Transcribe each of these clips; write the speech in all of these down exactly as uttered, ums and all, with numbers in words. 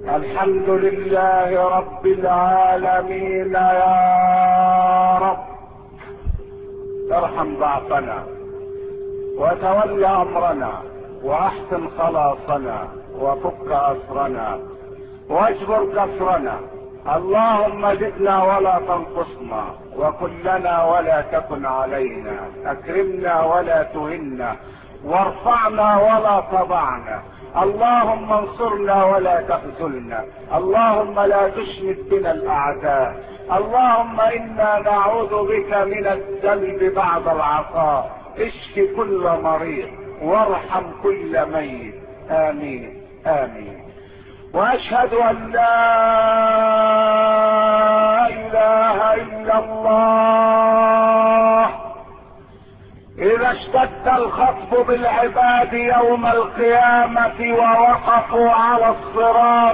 الحمد لله رب العالمين. يا رب ارحم ضعفنا وتول امرنا واحسن خلاصنا وفك اسرنا واجبر كسرنا. اللهم زدنا ولا تنقصنا، وكن لنا ولا تكن علينا، اكرمنا ولا تهنا، وارفعنا ولا تضعنا. اللهم انصرنا ولا تخذلنا. اللهم لا تشمت بنا الاعداء. اللهم انا نعوذ بك من الذنب بعد العطاء. اشف كل مريض وارحم كل ميت. امين امين. واشهد ان لا اله الا الله. اذا اشتد الخطب بالعباد يوم القيامة ووقفوا على الصراط،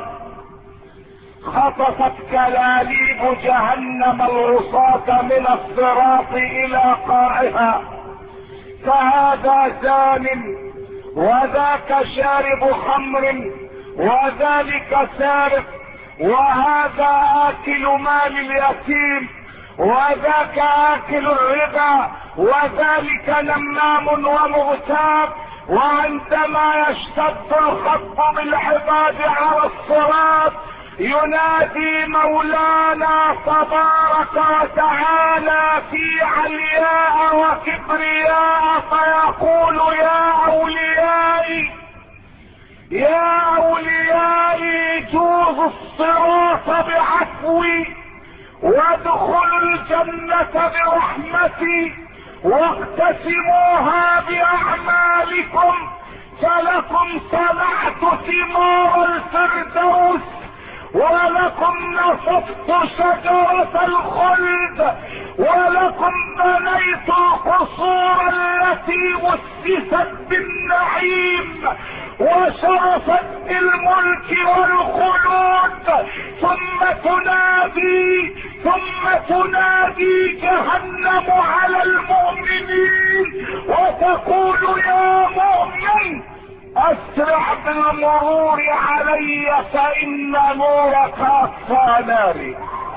خطفت كلاليب جهنم العصاة من الصراط الى قاعها، فهذا زان وذاك شارب خمر وذلك سارق، وهذا آكل مال اليتيم وذاك آكل الربا، وذلك نمام ومغتاب. وعندما يشتد الخط بالعباد على الصراط ينادي مولانا تبارك وتعالى في علياء وكبرياء فيقول: يا اوليائي يا اوليائي جوزوا الصراط بعفوي وادخلوا الجنة برحمتي واقتسموها باعمالكم، فلكم صنعت ثمار الفردوس ولكم نصفت شجرة الخلد ولكم بنيت القصور التي وسست بالنعيم وشرفت بالملك والخلود. ثم تنادي ثم تنادي جهنم على المؤمنين وتقول: يا مؤمن اسرع بالمرور علي فان نورك اطفى ناري.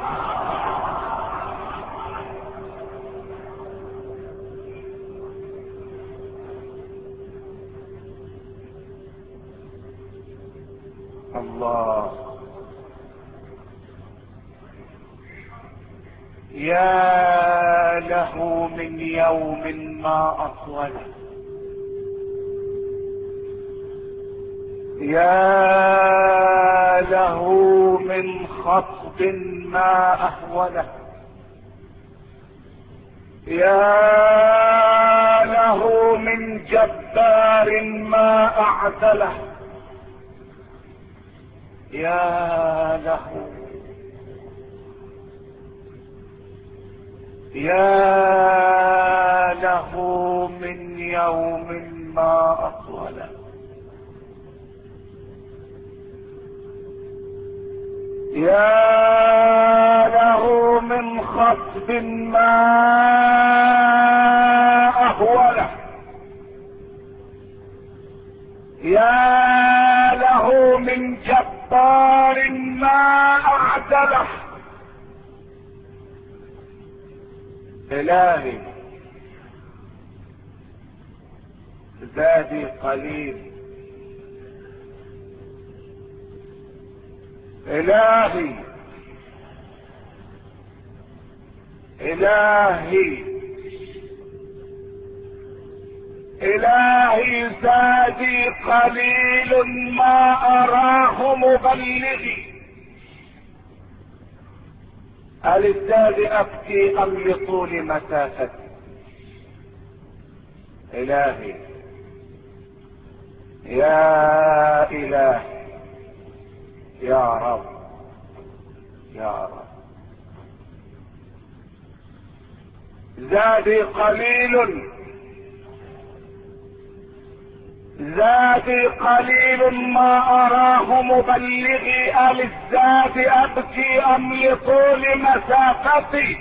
الله. يا له من يوم ما اطوله، يا له من خطب ما اهوله، يا له من جبار ما اعدله، يا له يا له من يوم ما اطوله. يا له من خطب ما اهوله، يا له من جبار ما اعدله. الهي زادي قليل، الهي الهي الهي زادي قليل ما اراه مبلغي. أللزاد ابكي ام لطول مسافتي؟ الهي يا الهي يا رب يا رب. زادي قليل زادي قليل ما اراه مبلغي. أللزاد ابكي ام لطول مسافتي؟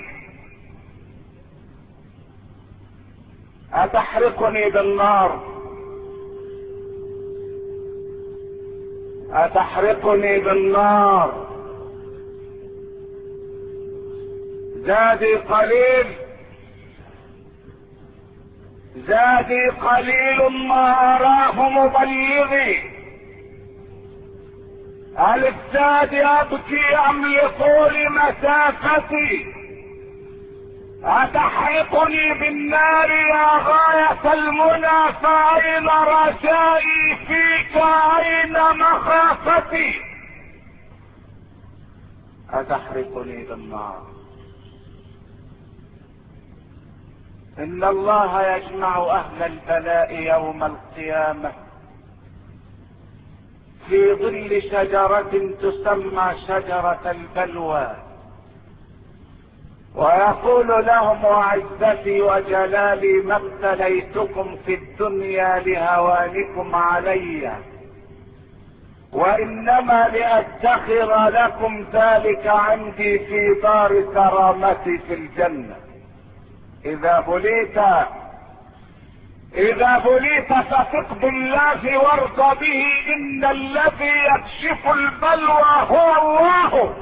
اتحرقني بالنار أتحرقني بالنار؟ زادي قليل، زادي قليل ما أراه مبلغي. هل الزاد أبكي أم لطول مسافتي؟ أتحرقني بالنار يا غاية المنى، فأين رجائي فيك؟ أين مخافتي؟ أتحرقني بالنار. إن الله يجمع أهل البلاء يوم القيامة في ظل شجرة تسمى شجرة البلوى، ويقول لهم: وعزتي وجلالي ما ابتليتكم في الدنيا لهوانكم علي، وإنما لأدخر لكم ذلك عندي في دار كرامتي في الجنة. إذا بليت إذا بليت فثق بالله وارض به، إن الذي يكشف البلوى هو الله.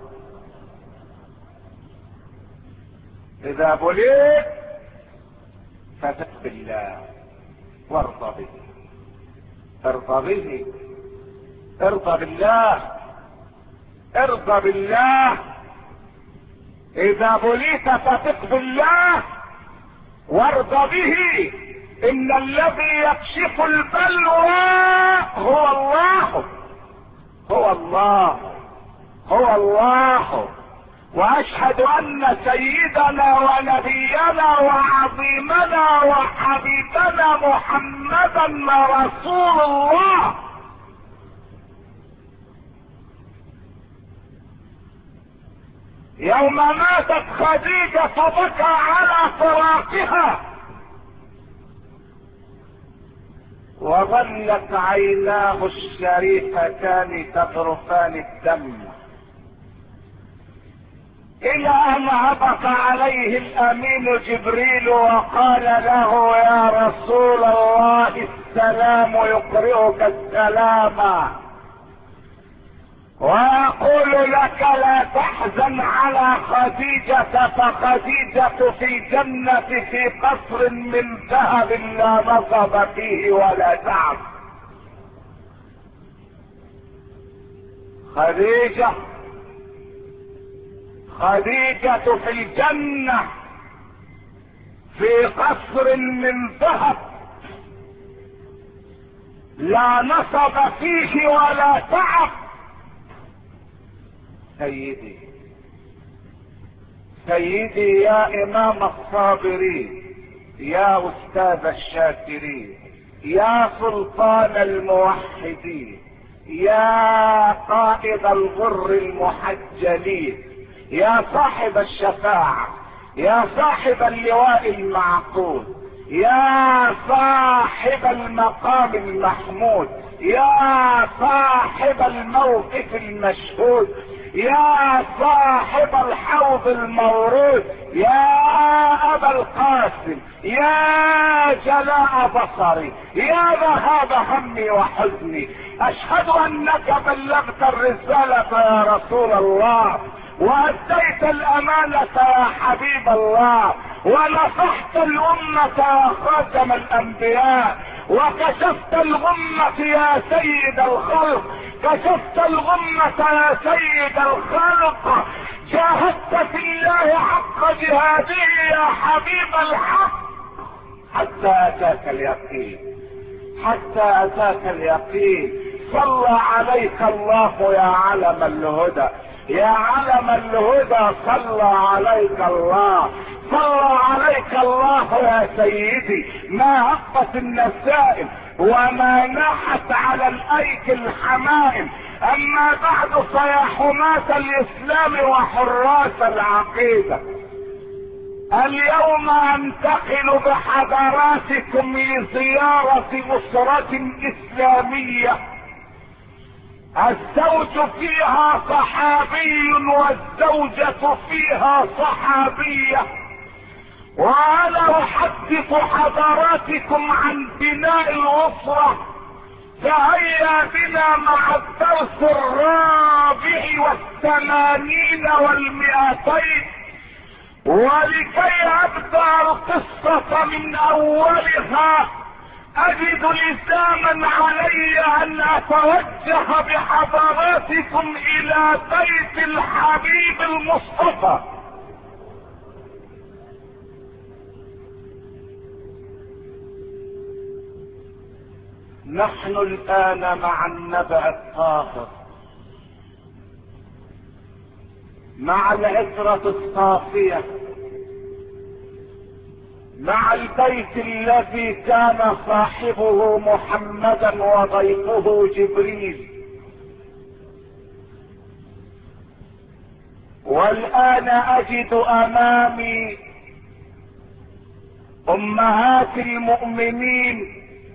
إذا بليت فثق بالله وارض به، ارض به، ارض بالله، ارض بالله. إذا بليت فثق بالله وارض به، إن الذي يكشف البلوى هو الله، هو الله، هو الله. وأشهد أن سيدنا ونبينا وعظيمنا وحبيبنا محمدا رسول الله. يوم ماتت خديجة بكى على فراقها، وظلت عيناه الشريفتان تذرفان الدم، الى ان هبط عليه الامين جبريل وقال له: يا رسول الله، السلام يقرئك السلام، ويقول لك: لا تحزن على خديجة، فخديجة في جنة في قصر من ذهب لا نصب فيه ولا تعب. خديجة خديجة في الجنة في قصر من ذهب لا نصب فيه ولا تعب. سيدي سيدي يا امام الصابرين، يا استاذ الشاكرين، يا سلطان الموحدين، يا قائد الغر المحجلين، يا صاحب الشفاعة، يا صاحب اللواء المعقود، يا صاحب المقام المحمود، يا صاحب الموقف المشهود، يا صاحب الحوض المورود، يا ابا القاسم، يا جلاء بصري، يا ذهاب همي وحزني، اشهد انك بلغت الرسالة يا رسول الله، واديت الامانة يا حبيب الله، ونصحت الامة يا خاتم الانبياء، وكشفت الغمة يا سيد الخلق، كشفت الغمة يا سيد الخلق، جاهدت في الله حق جهاده يا حبيب الحق، حتى اتاك اليقين، حتى اتاك اليقين. صلى عليك الله يا علم الهدى، يا علم الهدى، صلى عليك الله، صلى عليك الله يا سيدي. ما هبت النسائم وما ناحت على الايك الحمائم. اما بعد فيا حماة الاسلام وحراس العقيدة، اليوم انتقل بحضراتكم لزيارة اسرة اسلامية الزوج فيها صحابي والزوجة فيها صحابية، وانا احدث حضراتكم عن بناء الاسرة فهيا بنا مع الدرس الرابع والثمانين والمئتين، ولكي ابدأ القصة من اولها اجد لزاما علي ان اتوجه بحضراتكم الى بيت الحبيب المصطفى. نحن الان مع النبأ الطاهر، مع العترة الصافية، مع البيت الذي كان صاحبه محمدا وضيفه جبريل. والآن أجد أمامي أمهات المؤمنين،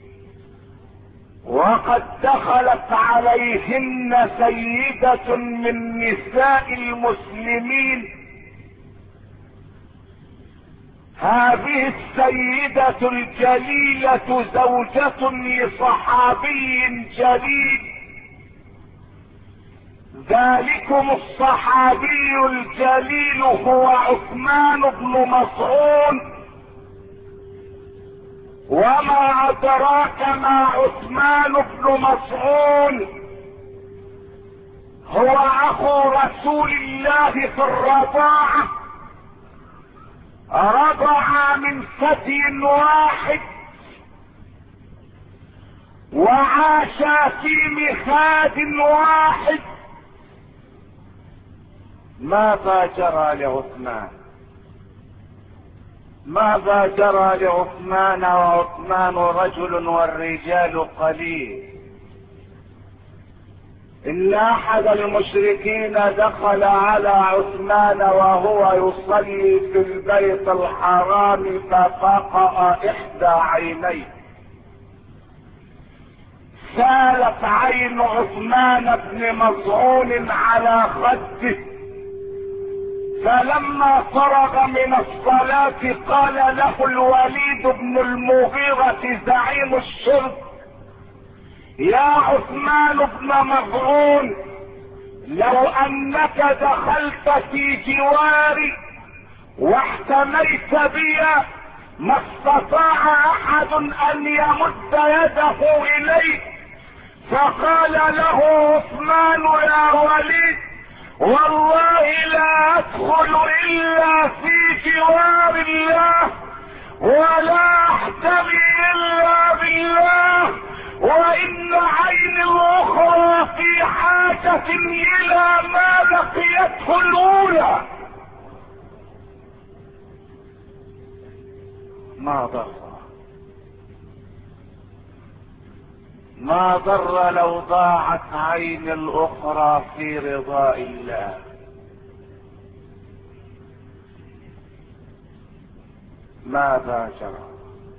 وقد دخلت عليهن سيدة من نساء المسلمين. هذه السيدة الجليلة زوجة لصحابي جليل، ذلكم الصحابي الجليل هو عثمان بن مظعون. وما أدراك ما عثمان بن مظعون؟ هو أخو رسول الله في الرضاعة، رضع من ثدي واحد وعاش في مخاد واحد. ماذا جرى لعثمان؟ ماذا جرى لعثمان وعثمان رجل والرجال قليل؟ إن أحد المشركين دخل على عثمان وهو يصلي في البيت الحرام ففقأ إحدى عينيه، سالت عين عثمان بن مظعون على خده، فلما فرغ من الصلاة قال له الوليد بن المغيرة زعيم الشرك: يا عثمان بن مظعون، لو انك دخلت في جواري واحتميت بي ما استطاع احد ان يمد يده اليك. فقال له عثمان: يا وليد، والله لا ادخل الا في جوار الله، ولا احتمي الا بالله، وان عيني الاخرى في حاجة الى ما لقيته الاولى. ما ضر ما ضر لو ضاعت عين الاخرى في رضاء الله. ماذا جرى؟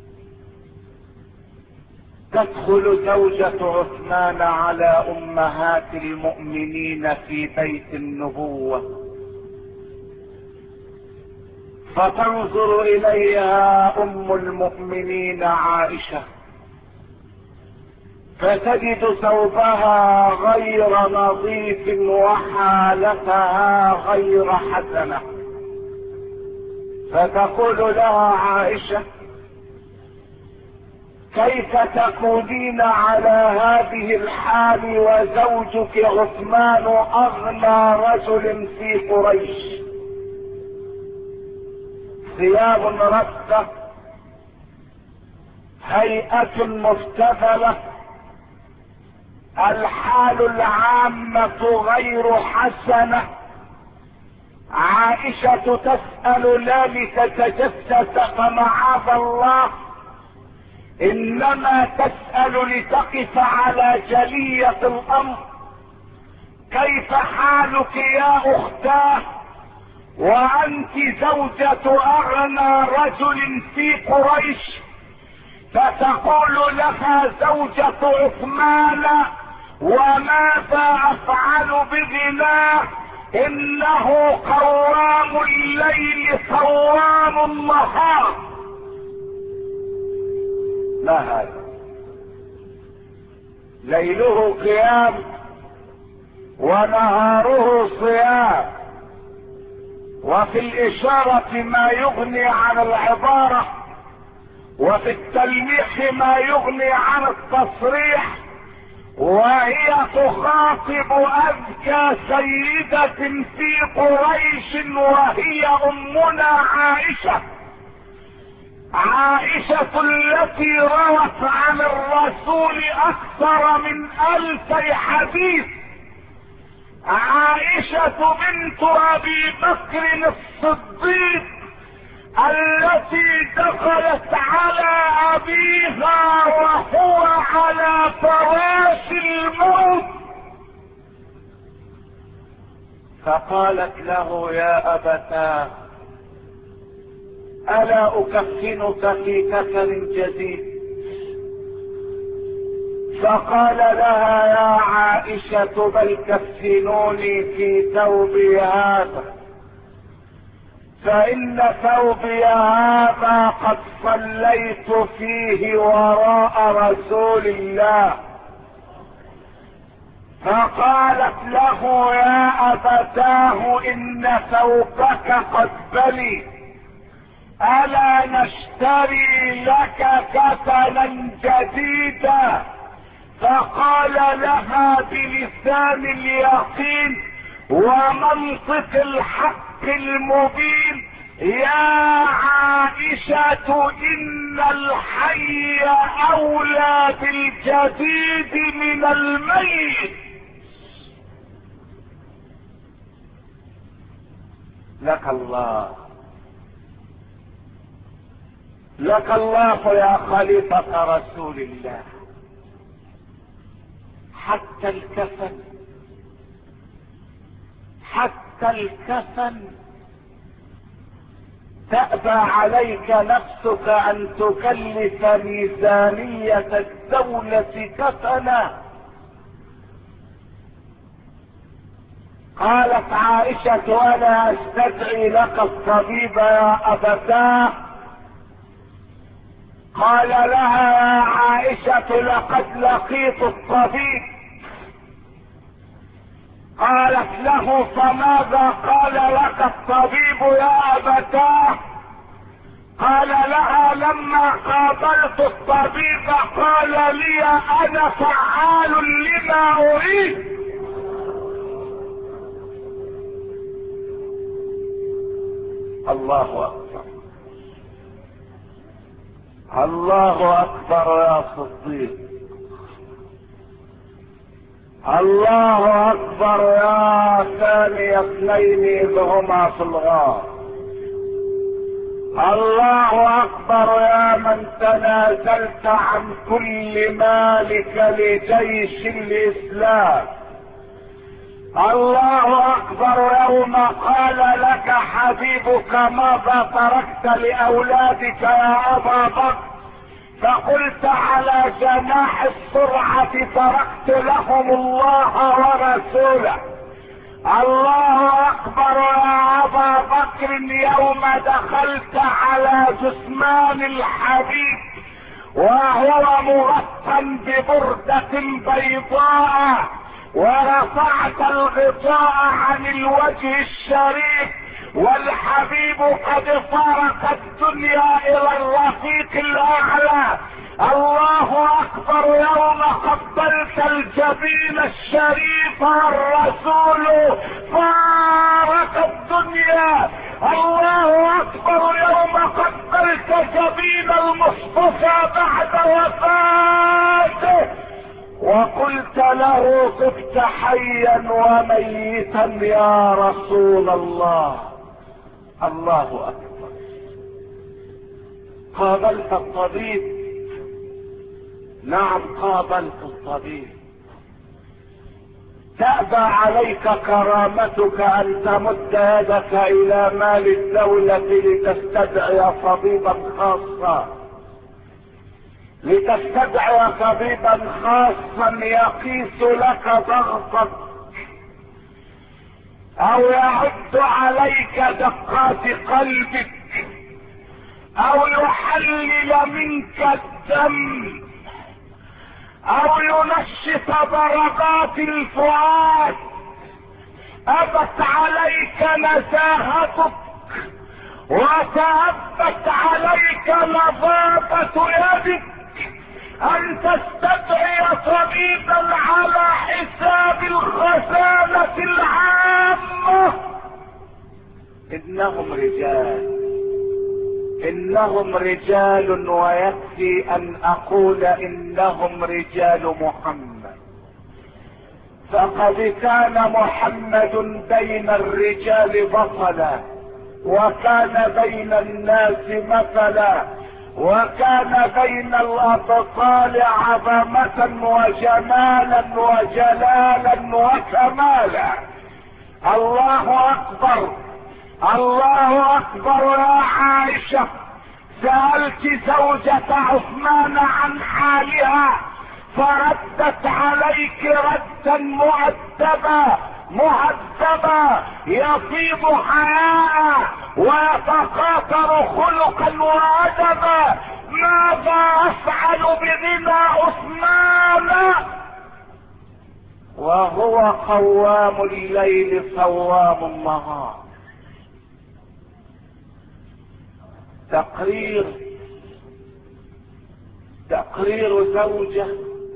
تدخل زوجة عثمان على امهات المؤمنين في بيت النبوة، فتنظر اليها ام المؤمنين عائشة، فتجد ثوبها غير نظيف وحالتها غير حسنة، فتقول لها عائشة: كيف تكونين على هذه الحال وزوجك عثمان اغنى رجل في قريش؟ ثياب رثة، هيئة مفتدلة، الحال العامة غير حسنة. عائشة تسأل لا لتتجسس فمعاذ الله، انما تسأل لتقف على جلية الامر. كيف حالك يا اختاه وانت زوجة اغنى رجل في قريش؟ فتقول لها زوجة عثمان: وماذا افعل بغناه؟ انه قوام الليل صوام النهار. ما هذا؟ ليله قيام ونهاره صيام، وفي الاشارة ما يغني عن العبارة، وفي التلميح ما يغني عن التصريح. وهي تخاطب اذكى سيدة في قريش، وهي امنا عائشة، عائشة التي روت عن الرسول اكثر من الف حديث، عائشة بنت ابي بكر الصديق التي دخلت على ابيها وهو على فراش الموت، فقالت له يا ابتاه الا اكفنك في كفن جديد؟ فقال لها يا عائشة بل كفنوني في ثوبي هذا، فإن ثوبي هذا قد صليت فيه وراء رسول الله. فقالت له يا أبتاه إن ثوبك قد بلي، ألا نشتري لك كفنا جديدا؟ فقال لها بلسان اليقين ومنطق الحق المبين يا عائشة إن الحي أولى بالجديد من الميت. لك الله، لك الله يا خليفة رسول الله. حتى الكفن، حتى الكفن تأبى عليك نفسك ان تكلف ميزانية الدولة كفنا. قالت عائشة ولا استدعي لك الطبيب يا أبتاه؟ قال لها يا عائشة لقد لقيت الطبيب. قالت له فماذا قال لك الطبيب يا أبتاه؟ قال لها لما قابلت الطبيب قال لي انا فعال لما اريد. الله اكبر، الله اكبر يا صديق، الله اكبر يا ثاني اثنين اذ هما في الغار، الله اكبر يا من تنازلت عن كل مالك لجيش الاسلام، الله اكبر يوم قال لك حبيبك ماذا تركت لاولادك يا ابا بكر؟ فقلت على جناح السرعة تركت لهم الله ورسوله. الله اكبر يا ابا بكر يوم دخلت على جثمان الحبيب وهو مغطى ببردة بيضاء ورفعت الغطاء عن الوجه الشريف والحبيب قد فارق الدنيا الى الرفيق الاعلى. الله اكبر يوم قبلت الجبين الشريف والرسول فارق الدنيا. الله اكبر يوم قبلت جبين المصطفى بعد وفاته وقلت له طبت حيا وميتا يا رسول الله. الله اكبر. قابلت الطبيب، نعم قابلت الطبيب. تأبى عليك كرامتك ان تمد يدك الى مال الدولة لتستدعي طبيبا خاصا، لتستدعي طبيبا خاصا يقيس لك ضغطك او يعد عليك دقات قلبك او يحلل منك الدم او ينشط ضربات الفؤاد. ابت عليك نزاهتك وتأبت عليك نظافة يدك ان تستدعي طبيبا على حساب الخزانة العامة. انهم رجال، انهم رجال، ويكفي ان اقول انهم رجال محمد. فقد كان محمد بين الرجال بطلا، وكان بين الناس مثلا، وكان بين الابطال عظمة وجمالا وجلالا وكمالا. الله اكبر، الله اكبر. يا عائشة سألت زوجة عثمان عن حالها فردت عليك ردا مؤدبا مهذبا يطيب حياء ويتقاطر خلقا وادبا. ماذا افعل بغنى عثمان وهو قوام الليل صوام النهار؟ تقرير تقرير زوجة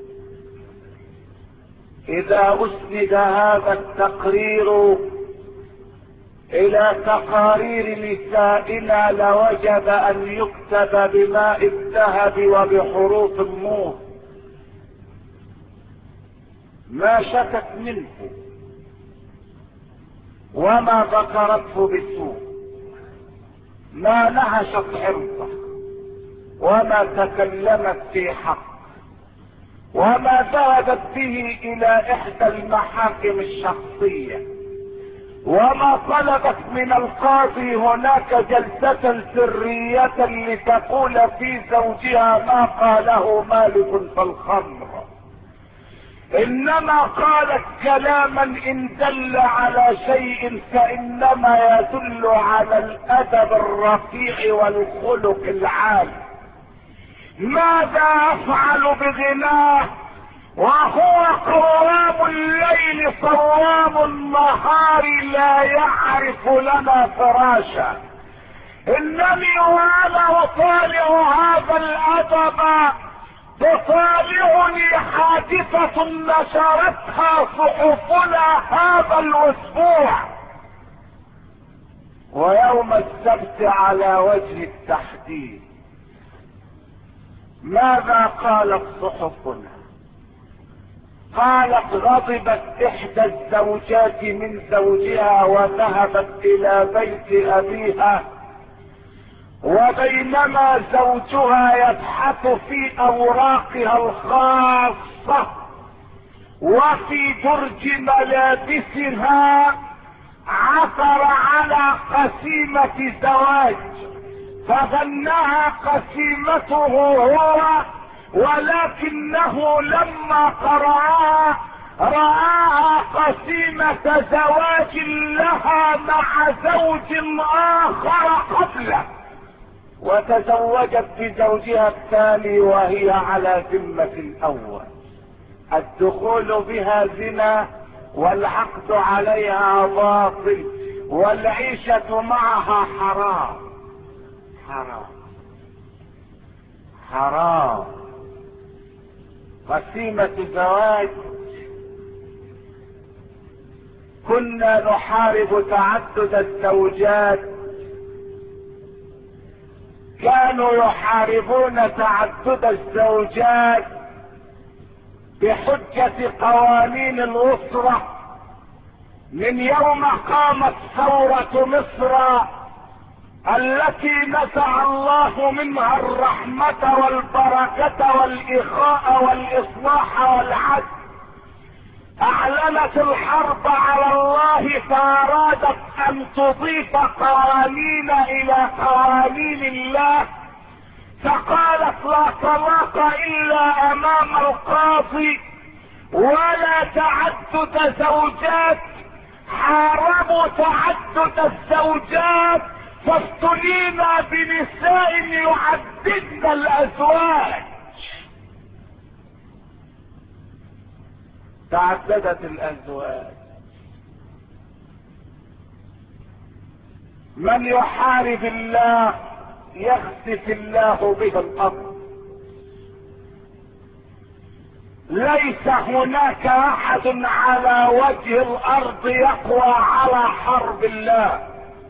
اذا اسند هذا التقرير الى تقارير نسائنا لوجب ان يكتب بماء الذهب وبحروف النور. ما شكت منه وما ذكرته بسوء، ما نهشت عرضه وما تكلمت في حق، وما ذهبت به الى احدى المحاكم الشخصية، وما طلبت من القاضي هناك جلسة سرية لتقول في زوجها ما قاله مالك في الخمر. انما قالت كلاما ان دل على شيء فانما يدل على الادب الرفيع والخلق العالي. ماذا افعل بغناه وهو قوام الليل صوام النهار لا يعرف لنا فراشا؟ انني وانا اطالع هذا الادب تطالعني حادثة نشرتها صحفنا هذا الاسبوع، ويوم السبت على وجه التحديد. ماذا قالت صحفنا؟ قالت غضبت احدى الزوجات من زوجها وذهبت الى بيت ابيها، وبينما زوجها يبحث في اوراقها الخاصة وفي درج ملابسها عثر على قسيمة زواج، فظنها قسيمته هو، ولكنه لما قرأها رآها قسيمة زواج لها مع زوج آخر قبله، وتزوجت بزوجها الثاني وهي على ذمة الأول. الدخول بها زنا والعقد عليها باطل والعيشة معها حرام حرام حرام. قسيمة زواج. كنا نحارب تعدد الزوجات، كانوا يحاربون تعدد الزوجات بحجة قوانين الأسرة من يوم قامت ثورة مصر التي نزع الله منها الرحمة والبركة والإخاء والإصلاح والعدل. اعلنت الحرب على الله فارادت ان تضيف قوانين الى قوانين الله، فقالت لا طلاق الا امام القاضي ولا تعدد زوجات. حاربوا تعدد الزوجات فافتنينا بنساء يعددن الازواج. تعددت الازواج. من يحارب الله يخسف الله به الارض. ليس هناك احد على وجه الارض يقوى على حرب الله.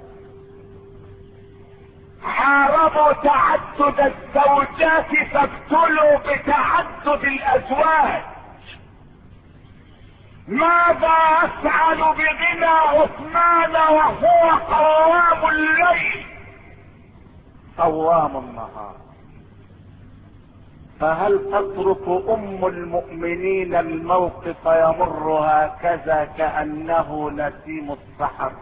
حاربوا تعدد الزوجات فابتلوا بتعدد الازواج. ماذا افعل بغنى عثمان وهو قوام الليل قوام النهار؟ فهل تترك ام المؤمنين الموقف يمر هكذا كأنه نسيم السحر؟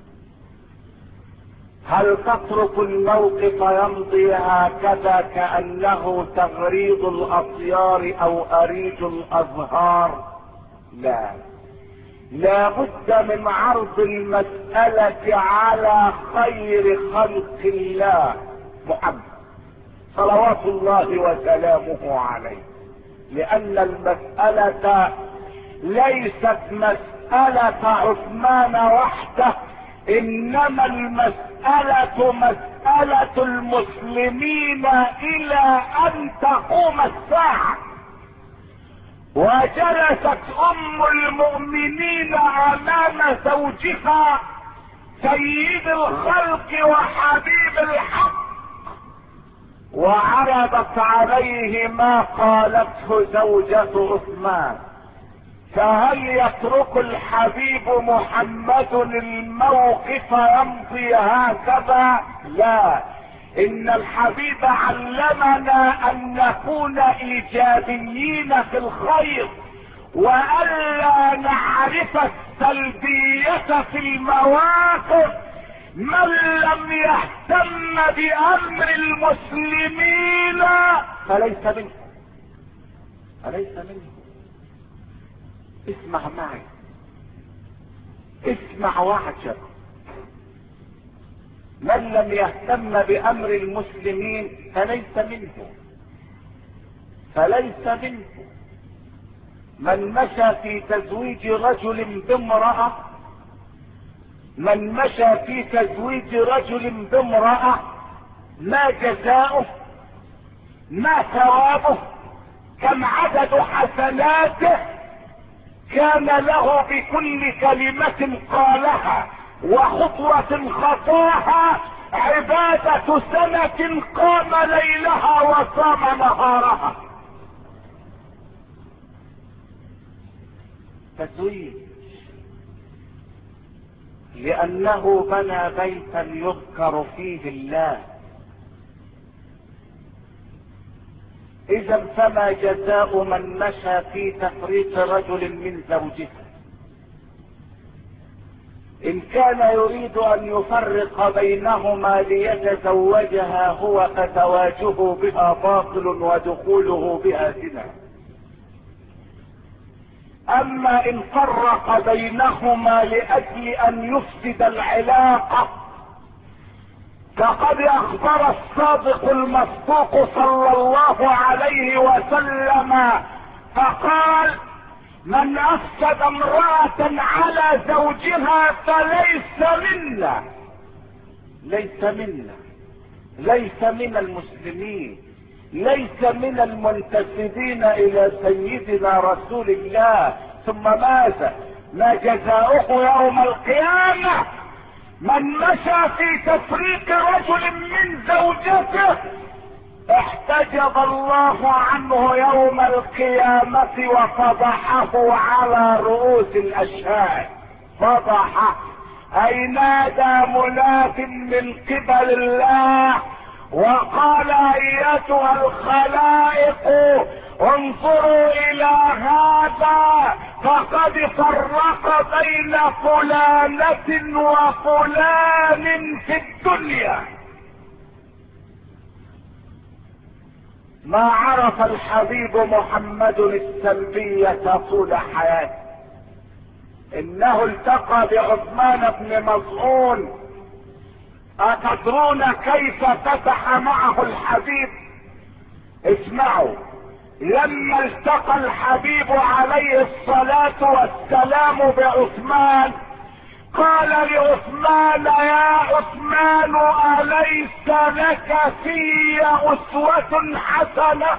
هل تترك الموقف يمضي هكذا كأنه تغريد الاطيار او اريج الازهار؟ لا، لا بد من عرض المسألة على خير خلق الله محمد صلوات الله وسلامه عليه، لأن المسألة ليست مسألة عثمان وحده، إنما المسألة مسألة المسلمين إلى أن تقوم الساعة. وجلست ام المؤمنين امام زوجها سيد الخلق وحبيب الحق، وعرضت عليه ما قالته زوجة عثمان. فهل يترك الحبيب محمد الموقف يمضي هكذا؟ لا، ان الحبيب علمنا ان نكون ايجابيين في الخير، والا نعرف السلبية في المواقف. من لم يهتم بامر المسلمين فليس منه، فليس منه. اسمع معي، اسمع واعجب. من لم يهتم بامر المسلمين فليس منه، فليس منه. من مشى في تزويج رجل بامرأة، من مشى في تزويج رجل بامرأة ما جزاؤه؟ ما ثوابه؟ كم عدد حسناته؟ كان له بكل كلمة قالها وخطوة خطاها عبادة سنة قام ليلها وصام نهارها. تزويج لأنه بنى بيتا يذكر فيه الله. إذا فما جزاء من مشى في تفريط رجل من زوجته؟ إن كان يريد أن يفرق بينهما ليتزوجها هو فزواجه بها باطل ودخوله بها زنا. أما إن فرق بينهما لأجل أن يفسد العلاقة فقد أخبر الصادق المصدوق صلى الله عليه وسلم فقال: من افسد امرأة على زوجها فليس منا، ليس منا، ليس من المسلمين، ليس من المنتسبين الى سيدنا رسول الله. ثم ماذا؟ ما جزاؤه يوم القيامة؟ من مشى في تفريق رجل من زوجته احتجب الله عنه يوم القيامة وفضحه على رؤوس الاشهاد. فضحه اي نادى مناد من قبل الله وقال: ايتها الخلائق انظروا الى هذا فقد فرق بين فلانة وفلان في الدنيا. ما عرف الحبيب محمد السلبية طول حياته. انه التقى بعثمان بن مظعون. أتدرون كيف فتح معه الحبيب؟ اسمعوا. لما التقى الحبيب عليه الصلاة والسلام بعثمان قال لعثمان: يا عثمان، أليس لك في أسوة حسنة؟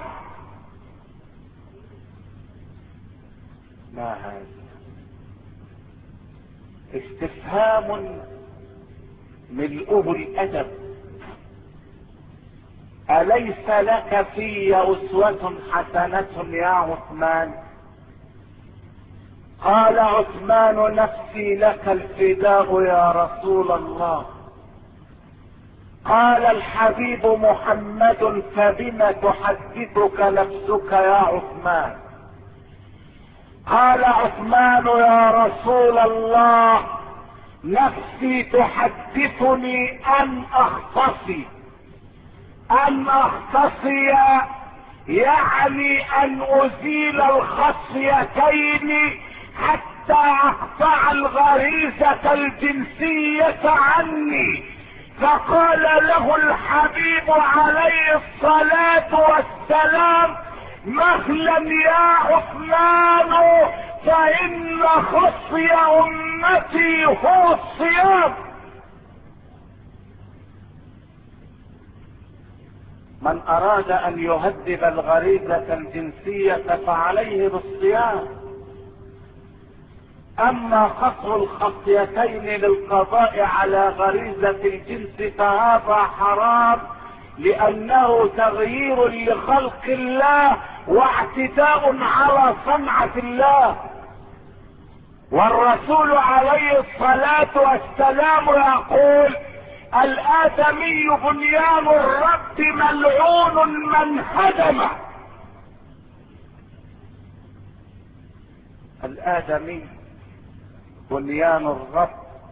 ما هذا؟ استفهام ملؤه الأدب. أليس لك في أسوة حسنة يا عثمان؟ قال عثمان: نفسي لك الفداء يا رسول الله. قال الحبيب محمد: فبم تحدثك نفسك يا عثمان؟ قال عثمان: يا رسول الله، نفسي تحدثني ان اختصي. ان اختصي يعني ان ازيل الخصيتين حتى اقطع الغريزة الجنسية عني. فقال له الحبيب عليه الصلاة والسلام: مهلا يا عثمان، فان خصي امتي هو الصيام. من اراد ان يهذب الغريزة الجنسية فعليه بالصيام. اما قطع الخصيتين للقضاء على غريزة الجنس فهذا حرام، لانه تغيير لخلق الله واعتداء على صنعة الله. والرسول عليه الصلاة والسلام يقول: الآدمي بنيان الرب ملعون من هدمه. الآدمي بنيان الرب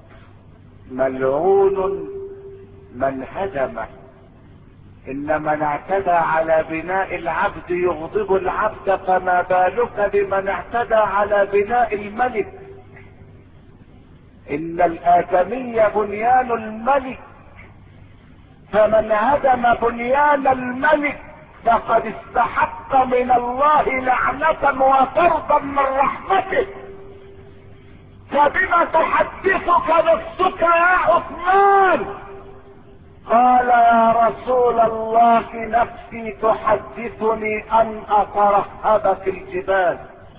ملعون من هدمه. ان من اعتدى على بناء العبد يغضب العبد، فما بالك بمن اعتدى على بناء الملك. ان الآدمي بنيان الملك، فمن هدم بنيان الملك فقد استحق من الله لعنة وطردا من رحمته. فبما تحدثك نفسك يا عثمان؟ قال: يا رسول الله، نفسي تحدثني ان اترهب في الجبال،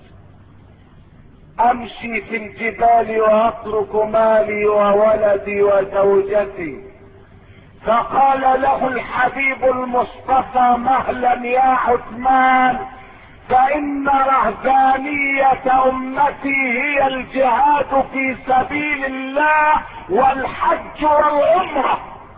امشي في الجبال واترك مالي وولدي وزوجتي. فقال له الحبيب المصطفى: مهلا يا عثمان، فان رهبانية امتي هي الجهاد في سبيل الله والحج والعمرة.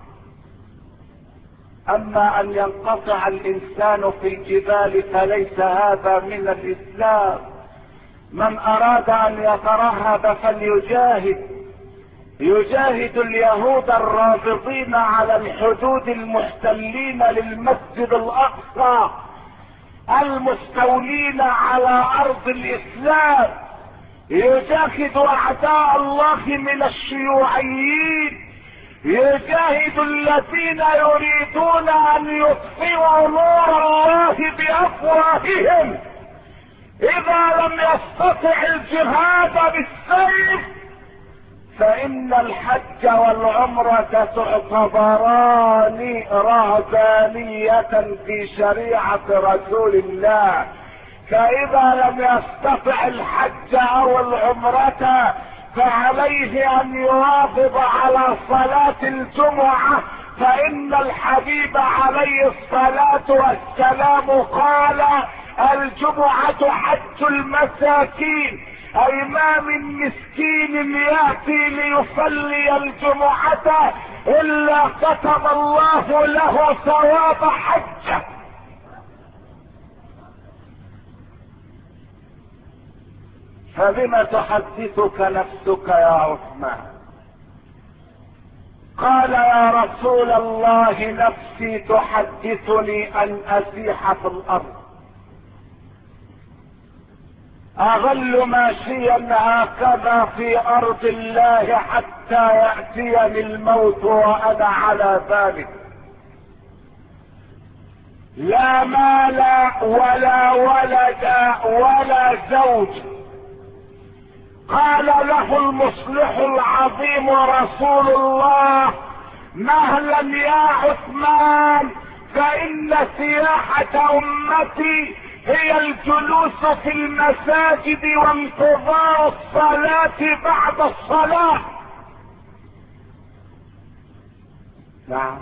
اما ان ينقطع الانسان في الجبال فليس هذا من الاسلام. من اراد ان يترهب فليجاهد. يجاهد اليهود الرابطين على الحدود المحتلين للمسجد الاقصى، المستولين على ارض الاسلام. يجاهد اعداء الله من الشيوعيين. يجاهد الذين يريدون ان يطفئوا نور الله بافواههم. اذا لم يستطع الجهاد بالسيف فان الحج والعمرة تعتبران رهبانية في شريعة رسول الله. فاذا لم يستطع الحج او العمرة فعليه ان يواظب على صلاة الجمعة، فان الحبيب عليه الصلاة والسلام قال: الجمعة حج المساكين. اي ما من مسكين ياتي ليصلي الجمعة الا كتب الله له ثواب حجه. فبما تحدثك نفسك يا عثمان؟ قال: يا رسول الله، نفسي تحدثني ان اسيح في الارض، اغل ماشيا هكذا في ارض الله حتى ياتيني الموت وانا على ذلك. لا مال ولا ولد ولا زوج. قال له المصلح العظيم رسول الله: مهلا يا عثمان، فإن سياحة أمتي هي الجلوس في المساجد وانتظار الصلاة بعد الصلاة. نعم،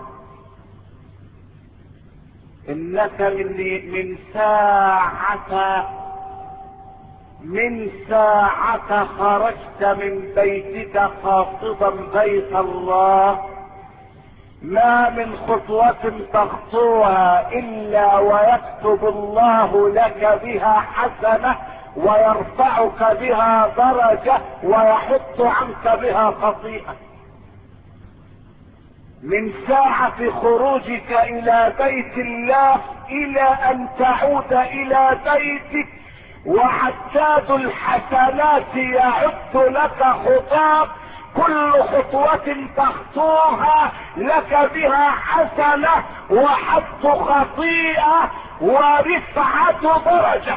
إنك من من ساعة من ساعة خرجت من بيتك قاصدا بيت الله، ما من خطوة تخطوها إلا ويكتب الله لك بها حسنة ويرفعك بها درجة ويحط عنك بها خطيئة. من ساعة خروجك إلى بيت الله إلى أن تعود إلى بيتك وعداد الحسنات يعد لك خطاب، كل خطوة تخطوها لك بها حسنة وحط خطيئة ورفعة درجة.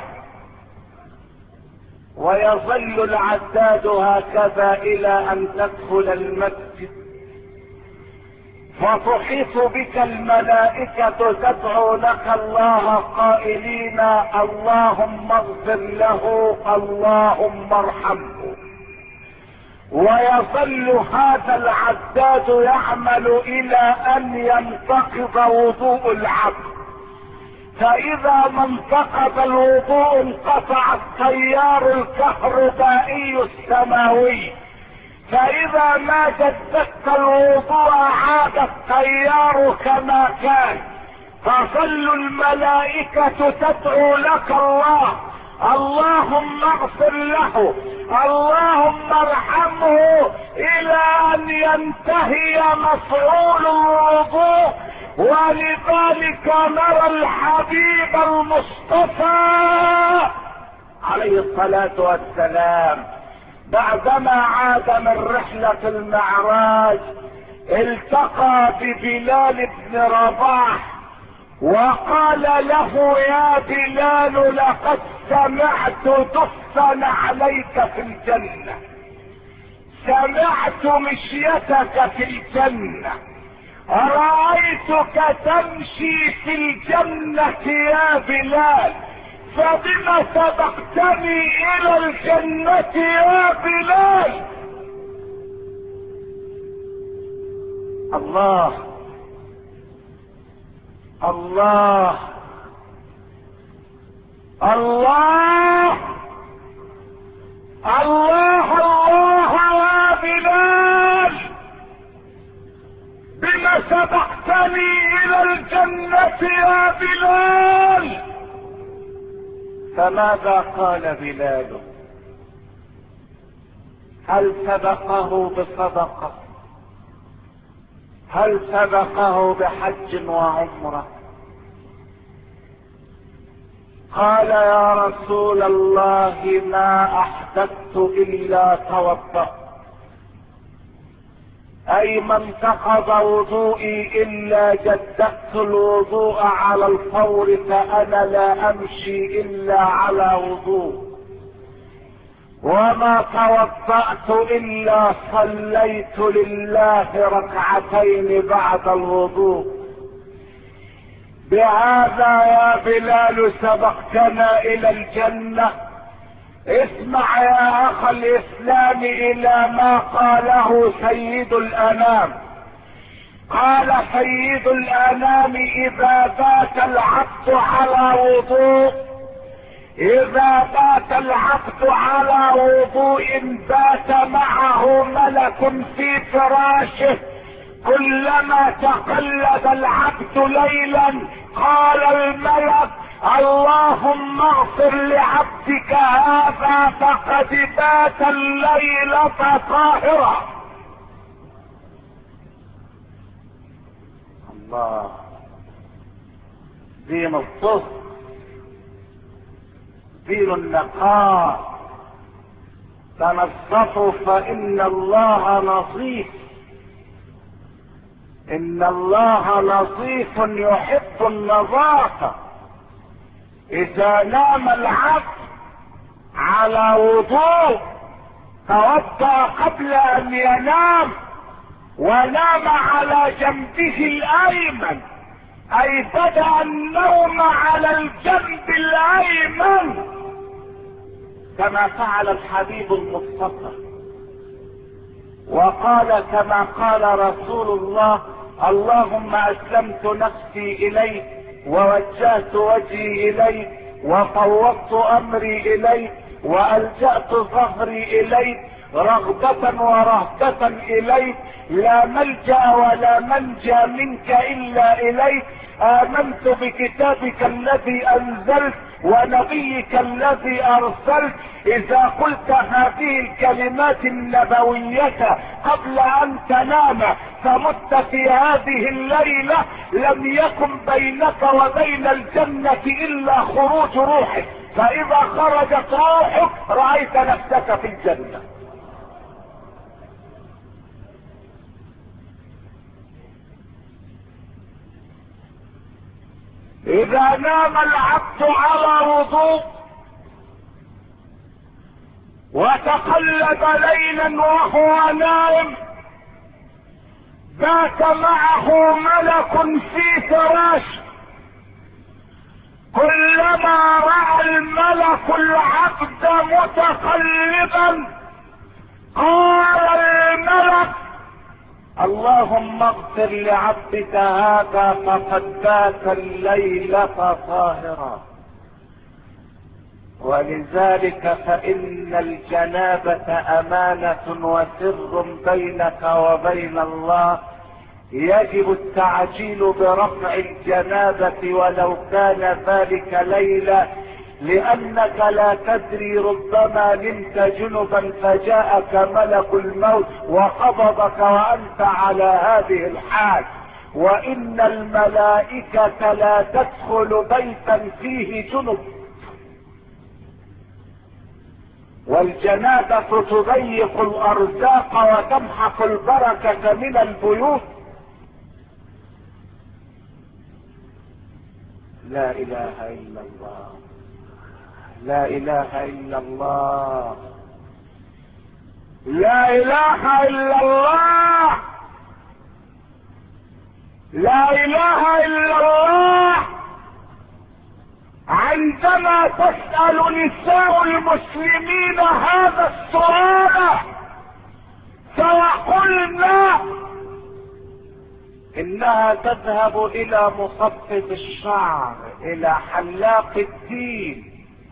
ويظل العداد هكذا إلى أن تدخل المسجد فتحيط بك الملائكة تدعو لك الله قائلين: اللهم اغفر له، اللهم ارحمه. ويظل هذا العداد يعمل الى ان ينتقض وضوء العبد، فاذا ما انتقض الوضوء انقطع التيار الكهربائي السماوي، فاذا ما جددت الوضوء عاد التيار كما كان، تظل الملائكة تدعو لك الله: اللهم اغفر له، اللهم ارحمه، الى ان ينتهي مفعول الوضوء. ولذلك نرى الحبيب المصطفى عليه الصلاة والسلام بعدما عاد من رحلة المعراج التقى ببلال بن رباح وقال له: يا بلال، لقد سمعت دفا عليك في الجنة، سمعت مشيتك في الجنة، رأيتك تمشي في الجنة يا بلال، فبما سبقتني الى الجنة يا بلال. الله الله الله الله الله يا بلال، بما سبقتني الى الجنة يا بلال. فماذا قال بلال؟ هل سبقه بصدقة؟ هل سبقه بحج وعمرة؟ قال: يا رسول الله، ما احدثت الا توضأت، اي ما انتقض وضوئي الا جددت الوضوء على الفور، فانا لا امشي الا على وضوء، وما توضأت الا صليت لله ركعتين بعد الوضوء. بهذا يا بلال سبقتنا الى الجنة. اسمع يا اخ الاسلام الى ما قاله سيد الانام. قال سيد الانام: اذا بات العبد على وضوء اذا بات العبد على وضوء بات معه ملك في فراشه، كلما تقلب العبد ليلا قال الملك: اللهم اغفر لعبدك هذا فقد بات الليلة طاهرا. الله، دين الطهر، دين النقاء. تنظفوا فإن الله نظيف. ان الله لطيف يحب النظافة. اذا نام العبد على وضوء توضأ قبل ان ينام ونام على جنبه الايمن، اي بدأ النوم على الجنب الايمن كما فعل الحبيب المصطفى، وقال كما قال رسول الله: اللهم اسلمت نفسي اليك ووجهت وجهي اليك وفوضت امري اليك والجأت ظهري اليك رغبة ورهبة اليك، لا ملجأ ولا منجى منك الا اليك. امنت بكتابك الذي انزلت ونبيك الذي ارسلت. اذا قلت هذه الكلمات النبوية قبل ان تنام فمت في هذه الليلة لم يكن بينك وبين الجنة الا خروج روحك، فاذا خرجت روحك رأيت نفسك في الجنة. اذا نام العبد على وضوء وتقلب ليلا وهو نائم بات معه ملك في فراشه، كلما رأى الملك العبد متقلبا قال الملك: اللهم اغفر لعبدك هذا فقد بات الليلة طاهرا. ولذلك فإن الجنابة أمانة وسر بينك وبين الله، يجب التعجيل برفع الجنابة ولو كان ذلك ليلة، لأنك لا تدري ربما نمت جنبا فجاءك ملك الموت وقبضك وأنت على هذه الحال. وإن الملائكة لا تدخل بيتا فيه جنب، والجنابة تضيق الأرزاق وتمحق البركة من البيوت. لا إله إلا الله، لا إله إلا الله، لا إله إلا الله، لا إله إلا الله. عندما تسأل نساء المسلمين هذا السؤال فيقولن إنها تذهب إلى مصفف الشعر، إلى حلاق الدين،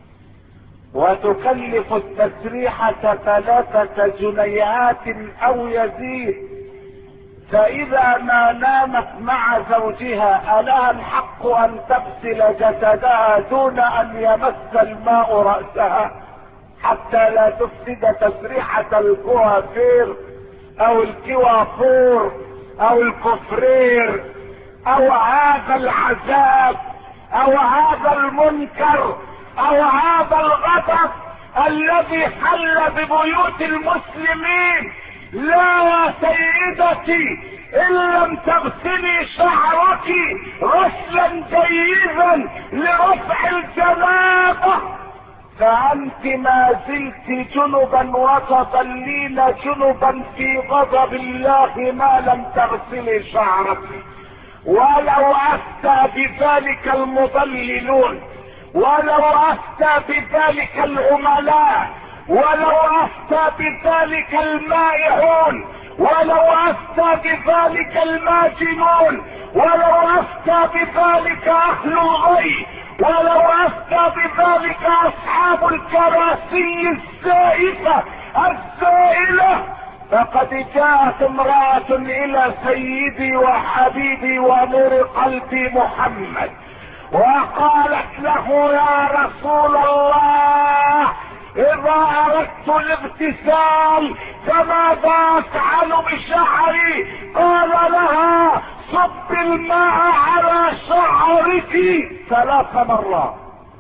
وتكلف التسريحة ثلاثة جنيهات أو يزيد. فإذا ما نامت مع زوجها ألها الحق أن تغسل جسدها دون أن يمس الماء رأسها حتى لا تفسد تسريحة الكوافير أو الكوافور أو الكفرير أو هذا العذاب أو هذا المنكر أو هذا الغضب الذي حل ببيوت المسلمين؟ لا يا سيدتي، ان لم تغسلي شعرك غسلا جيدا لرفع الجنابة فانت ما زلت جنبا وتظلين جنبا في غضب الله ما لم تغسلي شعرك. ولو افتى بذلك المضللون، ولو افتى بذلك العملاء، ولو افتى بذلك المائعون، ولو افتى بذلك الماجنون، ولو افتى بذلك اهل الغي، ولو افتى بذلك اصحاب الكراسي الزائفة الزائلة، فقد جاءت امرأة الى سيدي وحبيبي ونور قلبي محمد وقالت له: يا رسول الله، اذا اردت الاغتسال فماذا افعل بشعري؟ قال لها: صب الماء على شعرك ثلاث مرات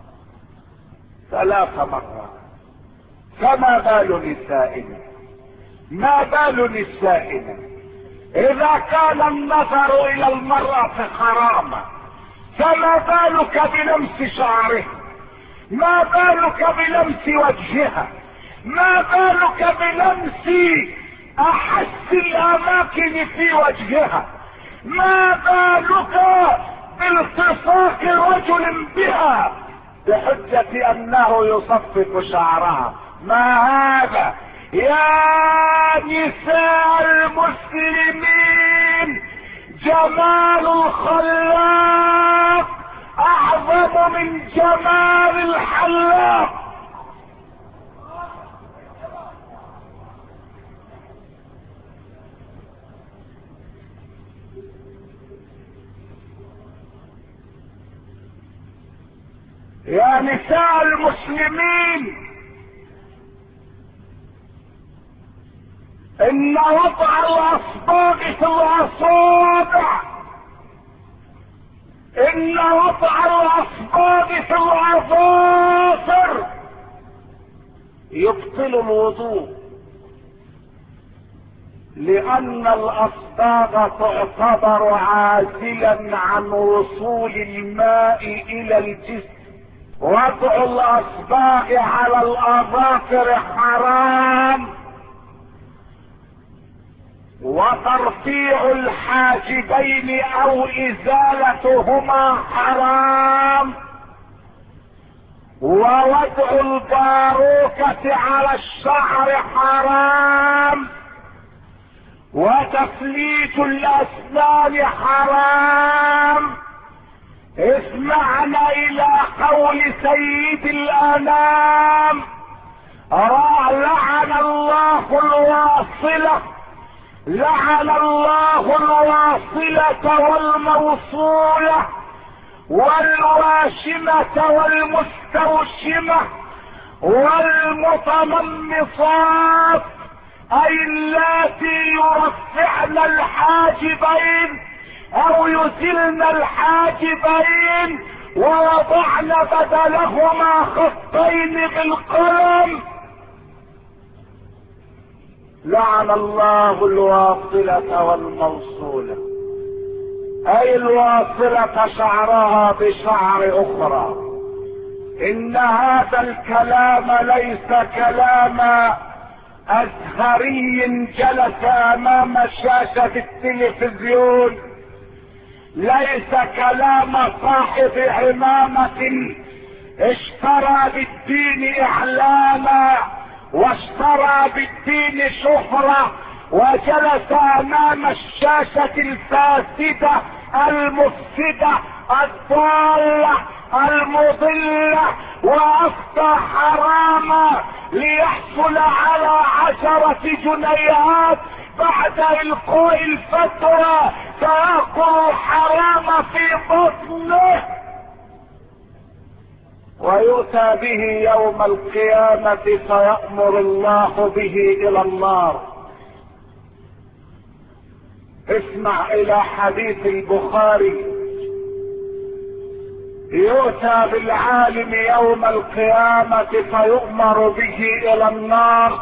ثلاث مرات. فما بال نسائنا، ما بال نسائنا اذا كان النظر الى المرأة حراما فما بالك بلمس شعرها، ما بالك بلمس وجهها، ما بالك بلمس احس الاماكن في وجهها، ما بالك بالتصاق رجل بها بحجة انه يصفق شعرها. ما هذا يا نساء المسلمين؟ جمال الخلاق اعظم من جمال الحلاق. يا نساء المسلمين، ان وضع الاصباغ في الاصابع، ان وضع الاصباغ في الاظافر يبطل الوضوء، لان الاصباغ تعتبر عازلا عن وصول الماء الى الجسم. وضع الاصباغ على الاظافر حرام، وترفيع الحاجبين او ازالتهما حرام، ووضع الباروكة على الشعر حرام، وتفليت الاسنان حرام. اسمعنا الى قول سيد الانام: لعن الله الواصلة، لعن الله الواصلة والموصولة والواشمة والمستوشمة والمتممصات، اي اللاتي يرفعن الحاجبين او يزلن الحاجبين ووضعن بدلهما خطين بالقلم. لعن الله الواصلة والموصولة، اي الواصلة شعرها بشعر اخرى. ان هذا الكلام ليس كلام ازهري جلس امام شاشة التلفزيون، ليس كلام صاحب عمامة اشترى بالدين اعلاما واشترى بالدين شهرة وجلس امام الشاشة الفاسدة المفسدة الضالة المضلة وافتى حراما ليحصل على عشرة جنيهات بعد القاء الفتوى، فيأكل حرام في بطنه ويؤتى به يوم القيامة فيأمر الله به الى النار. اسمع الى حديث البخاري: يؤتى بالعالم يوم القيامة فيؤمر به الى النار،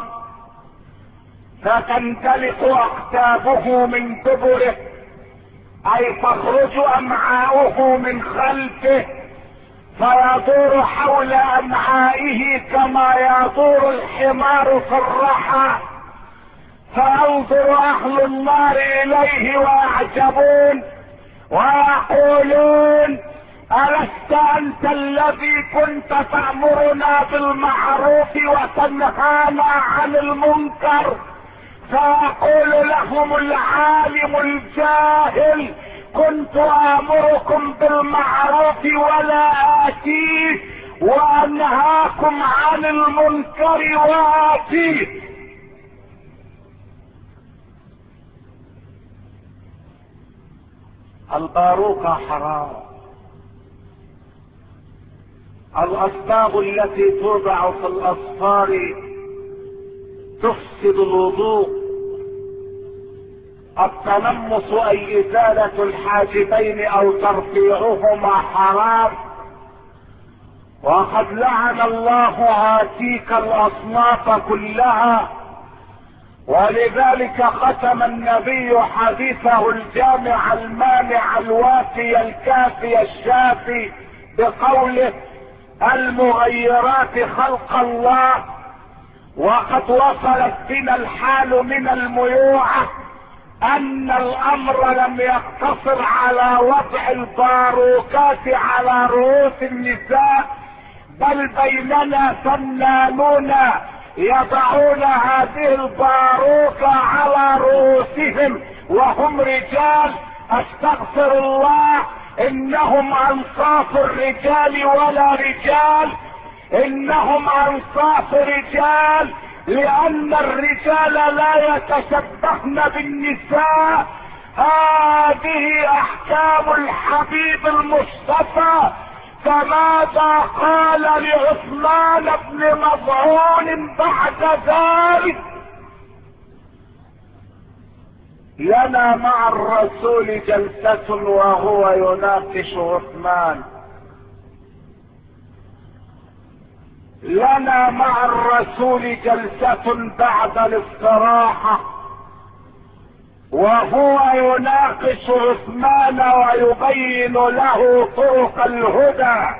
فتندلق اقتابه من دبره، اي تخرج امعاؤه من خلفه، فيدور حول امعائه كما يدور الحمار في الرحى، فينظر اهل النار اليه ويعجبون ويقولون: ألست أنت الذي كنت تأمرنا بالمعروف وتنهانا عن المنكر؟ فيقول لهم العالم الجاهل: كنت آمركم بالمعروف ولا آتيه، وأنهاكم عن المنكر وآتيه. الباروكة حرام، الأصباغ التي توضع في الأظفار تفسد الوضوء، التنمص أي إزالة الحاجبين أو ترفيعهما حرام. وقد لعن الله هاتيك الأصناف كلها، ولذلك ختم النبي حديثه الجامع المانع الوافي الكافي الشافي بقوله: المغيرات خلق الله. وقد وصلت بنا الحال من الميوعة ان الامر لم يقتصر على وضع الباروكات على رؤوس النساء، بل بيننا فنانون يضعون هذه الباروكة على رؤوسهم وهم رجال. استغفر الله، انهم انصاف الرجال ولا رجال، انهم انصاف رجال، لان الرجال لا يتشبهن بالنساء. هذه احكام الحبيب المصطفى. فماذا قال لعثمان بن مظعون بعد ذلك؟ لنا مع الرسول جلسة وهو يناقش عثمان. لنا مع الرسول جلسة بعد الاستراحة وهو يناقش عثمان ويبين له طرق الهدى.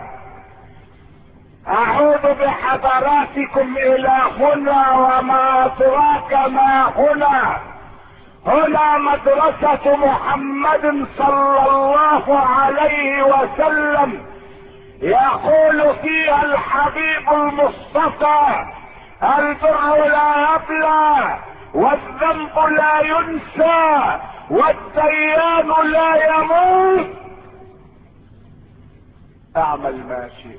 اعود بحضراتكم الى هنا، وما ادراك ما هنا. هنا مدرسة محمد صلى الله عليه وسلم، يقول فيها الحبيب المصطفى: البر لا يبلى، والذنب لا ينسى، والديان لا يموت. اعمل ما شئت،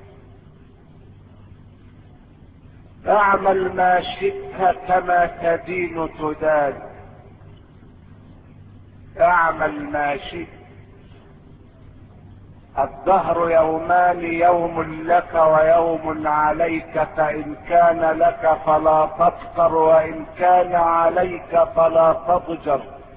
اعمل ما شئت كما تدين تدان. اعمل ما شئت. الدهر يومان، يوم لك ويوم عليك، فإن كان لك فلا تفطر، وإن كان عليك فلا تضجر.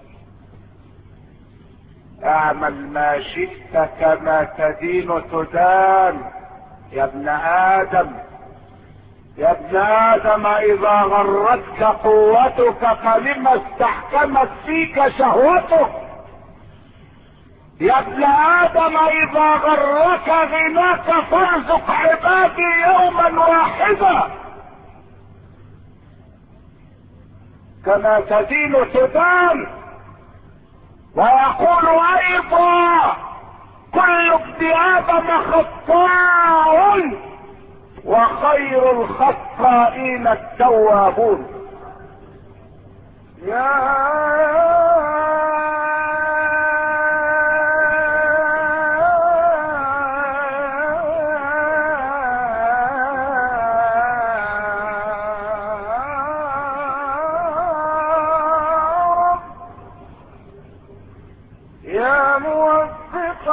اعمل ما شئت كما تدين تدان. يا ابن آدم، يا ابن آدم، إذا غرتك قوتك فلما استحكمت فيك شهوتك. يا ابن آدم، إذا غرك غناك فارزق عبادي يوما واحدا. كما تدين تدان. ويقول أيضا: كل ابن آدم خطاء وخير الخطائين التوابون. يا يا موفق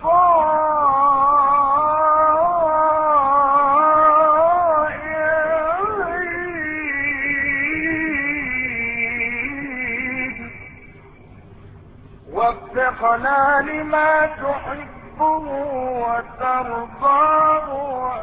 الطائعين وفقنا لما تحبه وترضاه.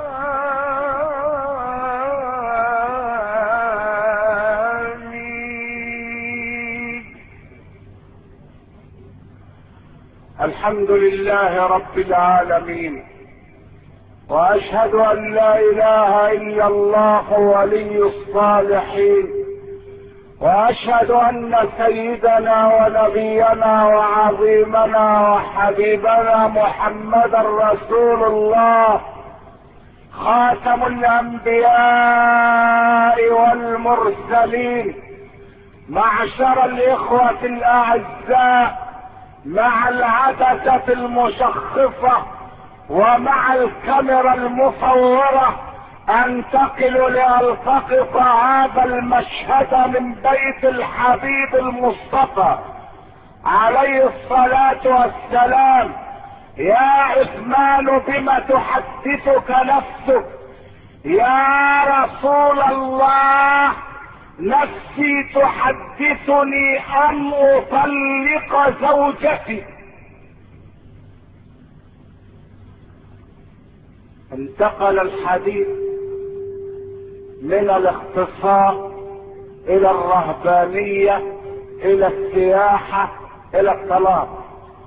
الحمد لله رب العالمين، واشهد ان لا اله الا الله ولي الصالحين، واشهد ان سيدنا ونبينا وعظيمنا وحبيبنا محمدا رسول الله، خاتم الانبياء والمرسلين. معشر الاخوة الاعزاء، مع العدسة المشخصة ومع الكاميرا المصورة انتقل لالتقط هذا المشهد من بيت الحبيب المصطفى عليه الصلاة والسلام. يا عثمان، بما تحدثك نفسك؟ يا رسول الله، نفسي تحدثني ان اطلق زوجتي. انتقل الحديث من الاختصاص الى الرهبانية، الى السياحة، الى الطلاق.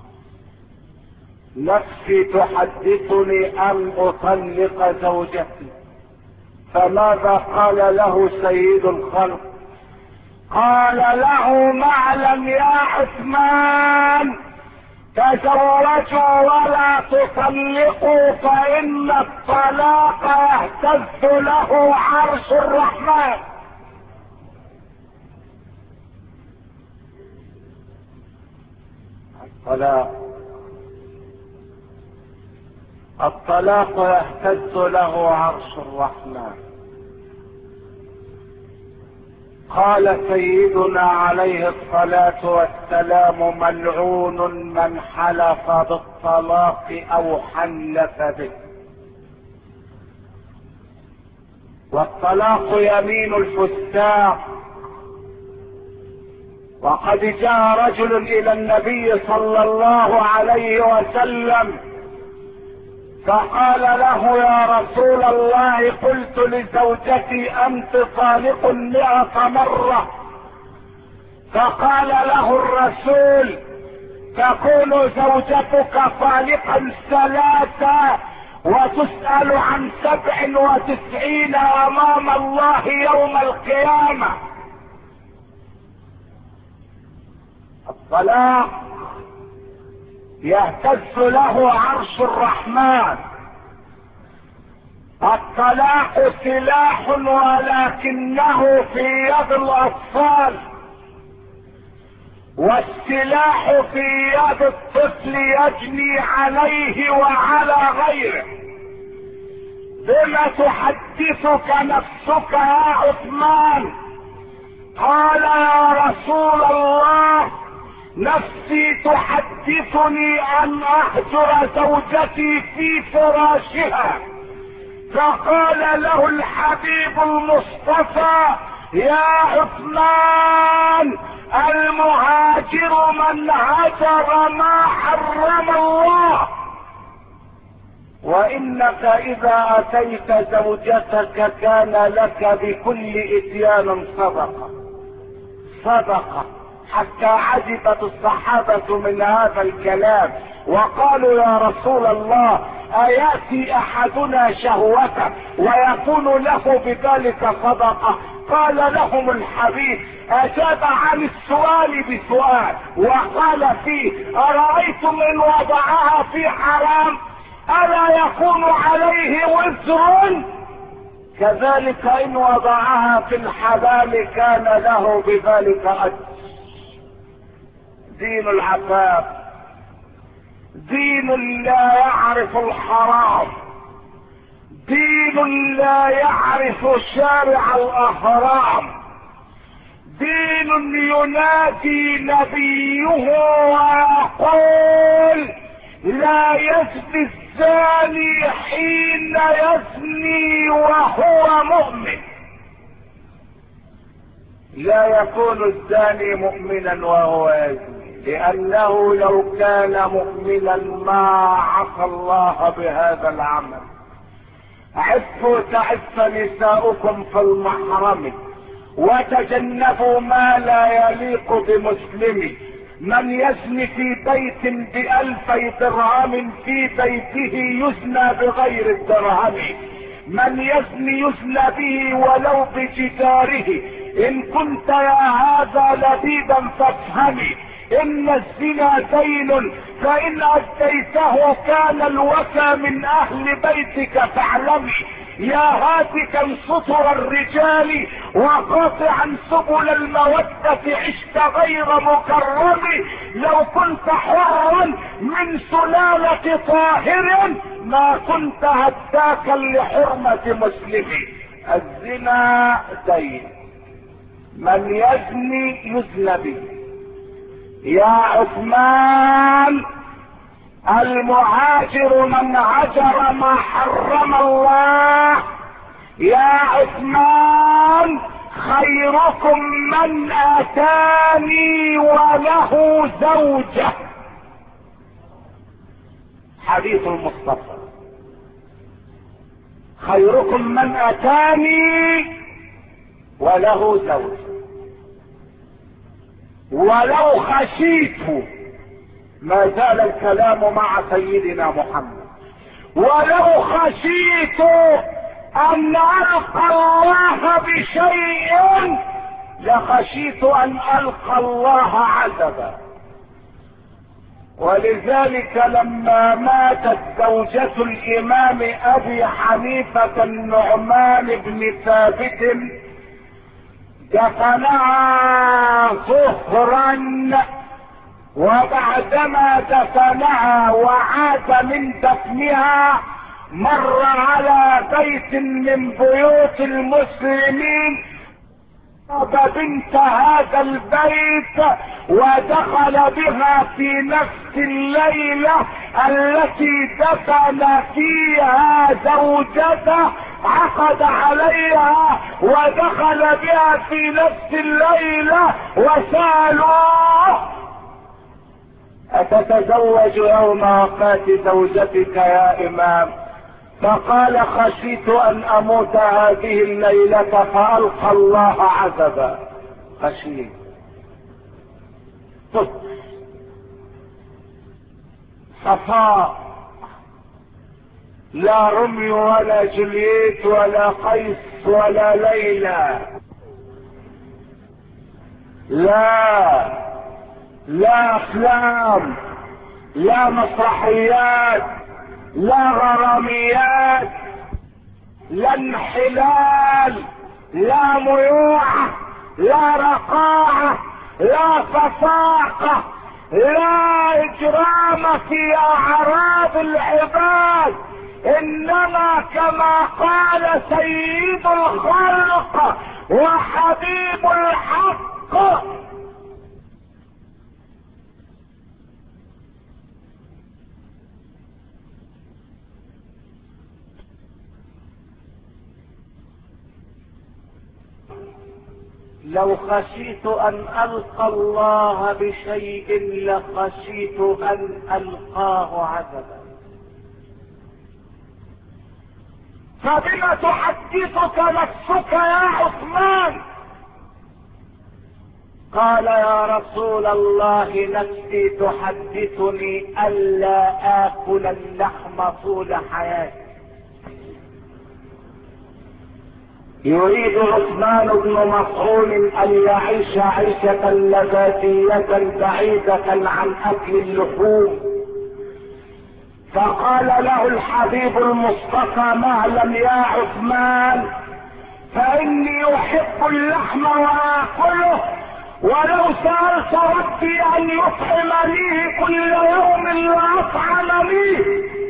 نفسي تحدثني ان اطلق زوجتي. فماذا قال له سيد الخلق؟ قال له: معلم يا عثمان، تزوجوا ولا تطلقوا، فان الطلاق يهتز له عرش الرحمن. الطلاق الطلاق يهتز له عرش الرحمن. قال سيدنا عليه الصلاة والسلام: ملعون من حلف بالطلاق او حلف به. والطلاق يمين الفساق. وقد جاء رجل الى النبي صلى الله عليه وسلم فقال له: يا رسول الله، قلت لزوجتي انت طالق مئة مرة. فقال له الرسول: تكون زوجتك طالقا ثلاثة وتسأل عن سبع وتسعين امام الله يوم القيامة. الطلاق يهتز له عرش الرحمن. الطلاق سلاح ولكنه في يد الاطفال، والسلاح في يد الطفل يجني عليه وعلى غيره. بما تحدثك نفسك يا عثمان؟ قال: يا رسول الله، نفسي تحدثني ان اهجر زوجتي في فراشها. فقال له الحبيب المصطفى: يا عثمان، المهاجر من هجر ما حرم الله. وانك اذا اتيت زوجتك كان لك بكل اتيان صدقة صدقة حتى عجبت الصحابة من هذا الكلام وقالوا: يا رسول الله، اياتي احدنا شهوته ويكون له بذلك صدقة؟ قال لهم الحبيب، اجاب عن السؤال بسؤال وقال فيه: ارايتم ان وضعها في حرام الا يكون عليه وزر؟ كذلك ان وضعها في الحلال كان له بذلك اجر. دين العفاف دين لا يعرف الحرام، دين لا يعرف شارع الاحرام، دين ينادي نبيه ويقول: لا يزني الزاني حين يزني وهو مؤمن. لا يكون الزاني مؤمنا وهو يزني، لانه لو كان مؤمنا ما عصى الله بهذا العمل. عفوا تعف نساؤكم في المحرم وتجنبوا ما لا يليق بمسلم. من يزني في بيت بألفي درهم في بيته يزنى بغير الدرهم. من يزني يزنى به ولو بجداره. ان كنت يا هذا لبيبا فافهمي ان الزنا دين، فان اديته كان الوفى من اهل بيتك فاعلمي. يا هاتكا سطر الرجال وقاطعا سبل المودة عشت غير مكرم. لو كنت حرا من سلالة طاهر ما كنت هداكا لحرمة مسلم. الزنا دين، من يزني يزنى به. يا عثمان، المهاجر من هجر ما حرم الله. يا عثمان، خيركم من اتاني وله زوجة. حديث المصطفى: خيركم من اتاني وله زوجة. ولو خشيت، ما زال الكلام مع سيدنا محمد، ولو خشيت ان القى الله بشيء لخشيت ان القى الله عذبا. ولذلك لما ماتت زوجة الامام ابي حنيفة النعمان بن ثابت دفنها ظهرا، وبعدما دفنها وعاد من دفنها مر على بيت من بيوت المسلمين بنت هذا البيت ودخل بها في نفس الليلة التي دفن فيها زوجته، عقد عليها ودخل بها في نفس الليلة وسألوه: أتتزوج يوم وفاة زوجتك يا إمام؟ فقال: خشيت أن أموت هذه الليلة فألقى الله عذبا. خشيت. طب صفاء، لا رمي ولا جولييت ولا قيس ولا ليلى، لا لا افلام، لا مسرحيات، لا غراميات، لا انحلال، لا ميوعة، لا رقاعة، لا فساقة، لا اجرام في اعراض العباد، انما كما قال سيد الخلق وحبيب الحق: لو خشيت ان القى الله بشيء لخشيت ان القاه عذبا. فبما تحدثك نفسك يا عثمان؟ قال: يا رسول الله نفسي تحدثني الا اكل اللحم طول حياتي. يريد عثمان بن مسعود ان يعيش عيشة نباتية بعيدة عن اكل اللحوم، فقال له الحبيب المصطفى: معلم يا عثمان، فاني احب اللحم واكله، ولو سألت ربي ان يطعمني كل يوم لاطعمني.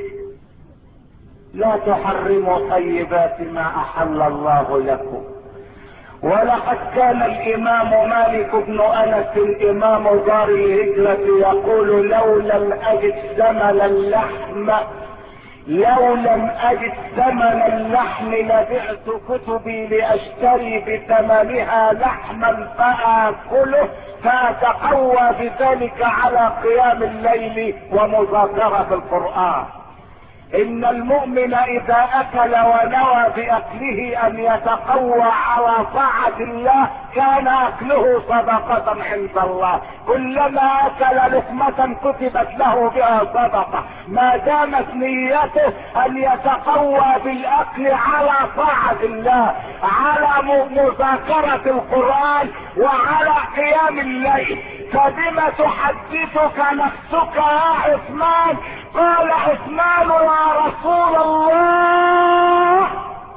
لا تحرموا طيبات ما احل الله لكم. ولقد كان الامام مالك بن انس امام دار الهجرة يقول: لو لم اجد ثمن اللحم لو لم اجد ثمن اللحم لبعت كتبي لاشتري بثمنها لحما فاكله فاتقوى بذلك على قيام الليل ومذاكرة القرآن. ان المؤمن اذا اكل ونوى باكله ان يتقوى على طاعة الله كان اكله صدقة عند الله، كلما اكل لقمة كتبت له بها صدقة، ما دامت نيته ان يتقوى بالاكل على طاعة الله، على مذاكرة القرآن وعلى قيام الليل. فبما تحدثك نفسك يا عثمان؟ قال عثمان: يا رسول الله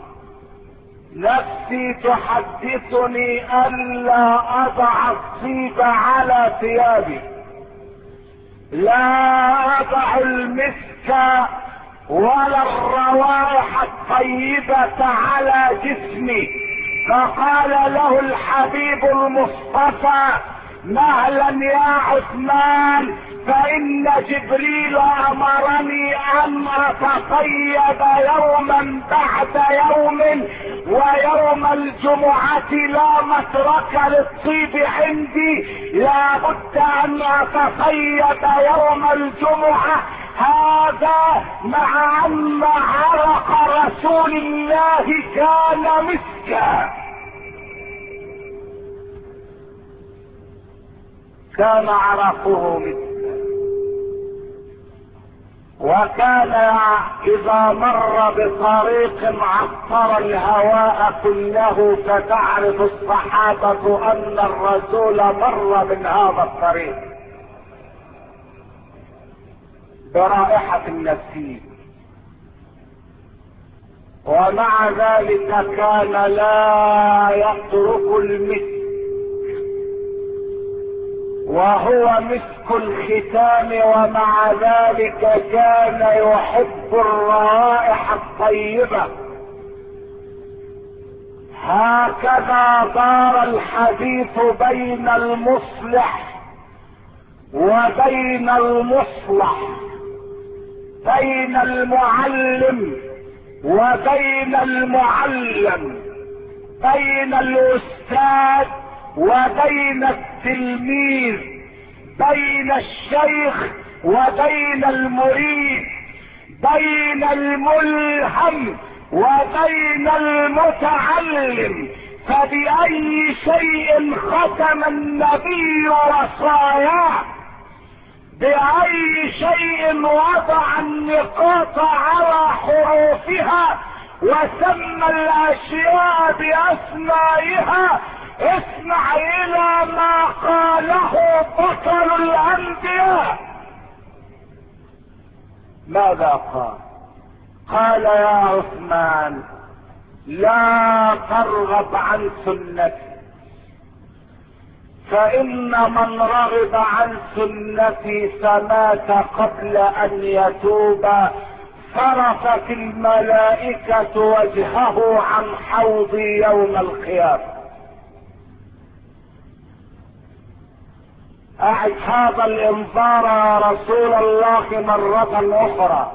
نفسي تحدثني الا اضع الطيب على ثيابي، لا اضع المسك ولا الروائح الطيبة على جسمي. فقال له الحبيب المصطفى: مهلا يا عثمان، فإن جبريل أمرني أن أتطيب يوما بعد يوم، ويوم الجمعة لا مترك للطيب عندي، لا بد أن أتطيب يوم الجمعة. هذا مع أن عرق رسول الله كان مسكا. كان عرقه مثله، وكان اذا مر بطريق عطر الهواء كله فتعرف الصحابة ان الرسول مر من هذا الطريق برائحة النسيم. ومع ذلك كان لا يترك المسك، وهو مسك الختام، ومع ذلك كان يحب الروائح الطيبة. هكذا دار الحديث بين المصلح وبين المصلح، بين المعلم وبين المعلم، بين الاستاذ وبين التلميذ، بين الشيخ وبين المريد، بين الملهم وبين المتعلم. فبأي شيء ختم النبي وصاياه؟ بأي شيء وضع النقاط على حروفها وسمى الاشياء باسمائها؟ اسمع الى ما قاله بطل الانبياء. ماذا قال؟ قال يا عثمان لا ترغب عن سنتي، فإن من رغب عن سنتي فمات قبل أن يتوب صرفت الملائكة وجهه عن حوضي يوم القيامة. أعد هذا الإنذار يا رسول الله مرة أخرى.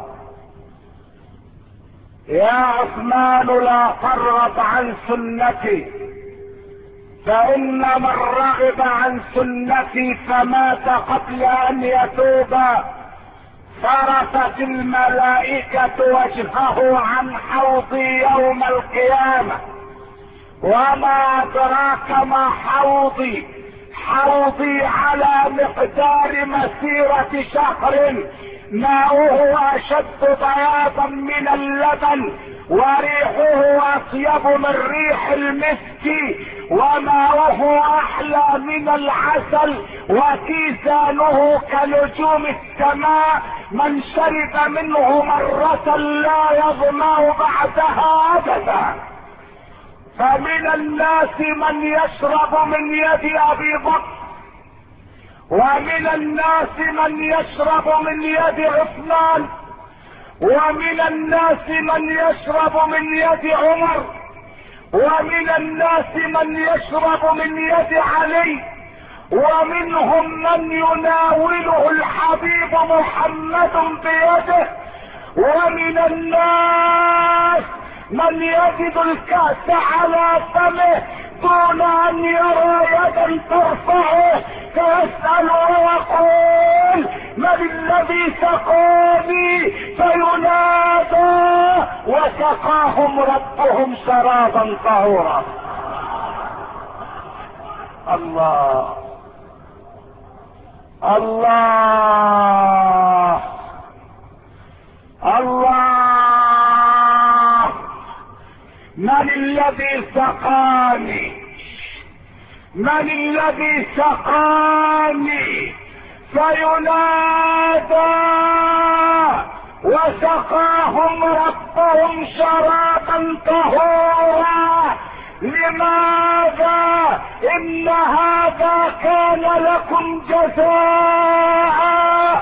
يا عثمان لا ترغب عن سنتي، فإن من رغب عن سنتي فمات قبل أن يتوب صرفت الملائكة وجهه عن حوضي يوم القيامة. وما أدراك ما حوضي؟ حوضي على مقدار مسيرة شهر، ماؤه أشد بياضا من اللبن، وريحه أطيب من ريح المسك، وماؤه أحلى من العسل، وكيسانه كنجوم السماء. من شرب منه مرة لا يظمأ بعدها أبدا. فمن الناس من يشرب من يد أبي بكر، ومن الناس من يشرب من يد عثمان، ومن الناس من يشرب من يد عمر، ومن الناس من يشرب من يد علي، ومنهم من يناوله الحبيب محمد بيده، ومن الناس من يجد الكأس على فمه دون ان يرى يدا ترفعه فيسأل ويقول من الذي سقاني؟ فينادى وسقاهم ربهم شرابا طهورا. الله الله الله. من الذي سقاني؟ من الذي سقاني؟ فينادى وسقاهم ربهم شرابا طهورا. لماذا؟ إن هذا كان لكم جزاء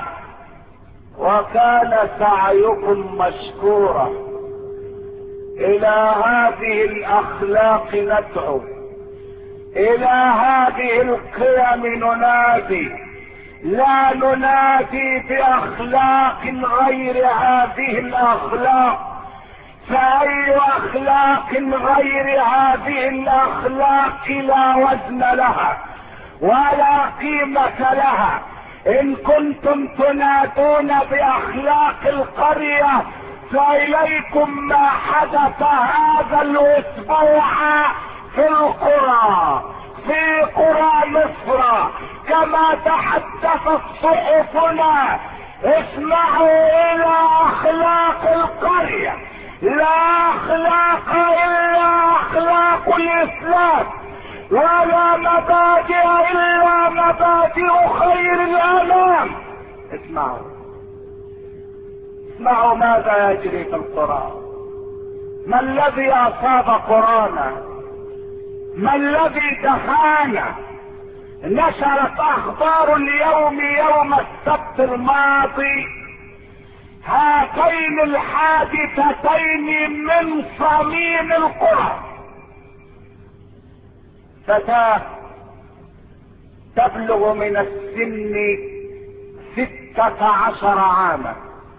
وكان سعيكم مشكورا. إلى هذه الأخلاق ندعو، إلى هذه القيم ننادي، لا ننادي بأخلاق غير هذه الأخلاق. فأي أخلاق غير هذه الأخلاق لا وزن لها ولا قيمة لها. إن كنتم تنادون بأخلاق القرية فإليكم ما حدث هذا الأسبوع في القرى. في قرى مصر كما تحدثت صحفنا. اسمعوا الى اخلاق القرية، لا اخلاق الا اخلاق الاسلام، ولا مبادئ الا مبادئ خير الانام. اسمعوا اسمعوا ماذا يجري في القرى. ما الذي اصاب قرانا؟ ما الذي دهانا؟ نشرت اخبار اليوم يوم السبت الماضي هاتين الحادثتين من صميم القرى. فتاة تبلغ من السن ستة عشر عاما،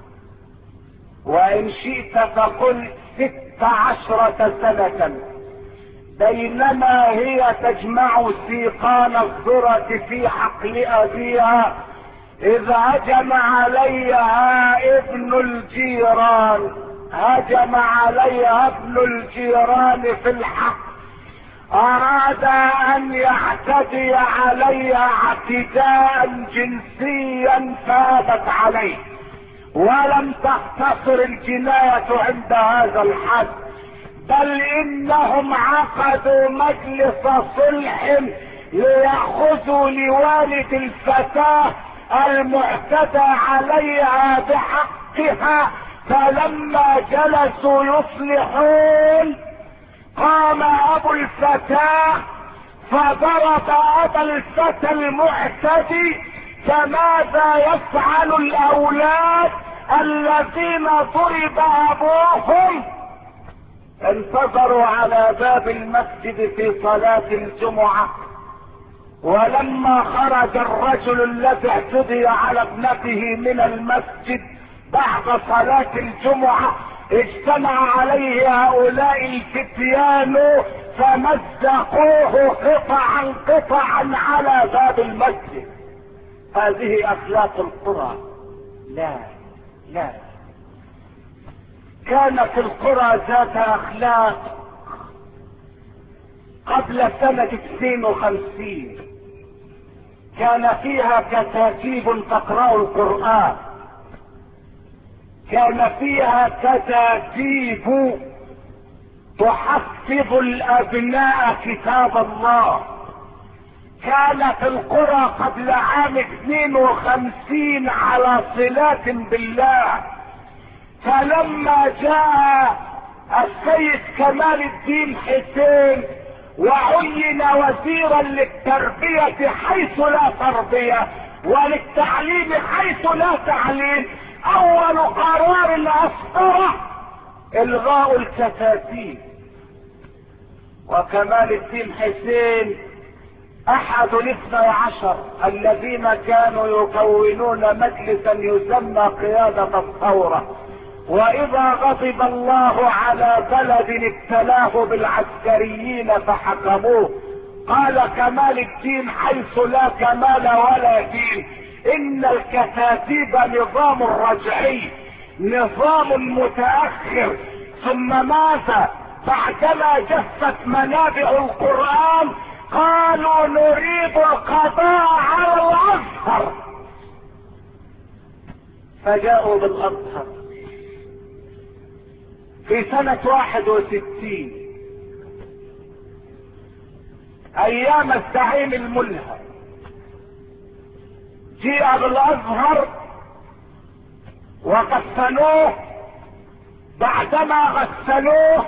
وان شئت فقل ست عشرة سنة، بينما هي تجمع سيقان الذرة في حقل ابيها اذ هجم عليها ابن الجيران هجم عليها ابن الجيران في الحق، اراد ان يعتدي عليها اعتداء جنسيا فابت عليه، ولم تقتصر الجناية عند هذا الحد، بل انهم عقدوا مجلس صلح ليأخذوا لوالد الفتاة المعتدى عليها بحقها. فلما جلسوا يصلحون قام ابو الفتاة فضرب ابا الفتى المعتدي. فماذا يفعل الاولاد الذين ضرب ابوهم؟ انتظروا على باب المسجد في صلاة الجمعة، ولما خرج الرجل الذي اعتدي على ابنته من المسجد بعد صلاة الجمعة اجتمع عليه هؤلاء الفتيان فمزقوه قطعا قطعا على باب المسجد. هذه اخلاق القرى. لا لا كانت القرى ذات اخلاق قبل سنة اثنين وخمسين. كان فيها كتاتيب تقرأ القرآن، كان فيها كتاتيب تحفظ الابناء كتاب الله. كانت القرى قبل عام اثنين وخمسين على صلات بالله. فلما جاء السيد كمال الدين حسين وعين وزيرا للتربية حيث لا تربية وللتعليم حيث لا تعليم، اول قرار اصدره الغاء الكتاتيب. وكمال الدين حسين احد الاثني عشر الذين كانوا يكونون مجلسا يسمى قيادة الثورة. واذا غضب الله على بلد ابتلاه بالعسكريين فحكموه، قال كمال الدين حيث لا كمال ولا دين، ان الكتاتيب نظام رجعي، نظام متأخر. ثم ماذا؟ بعدما جفت منابع القرآن قالوا نريد القضاء على الازهر، فجاءوا بالازهر في سنة واحد وستين ايام الزعيم الملهم. جيء بالازهر وغسلوه. بعدما غسلوه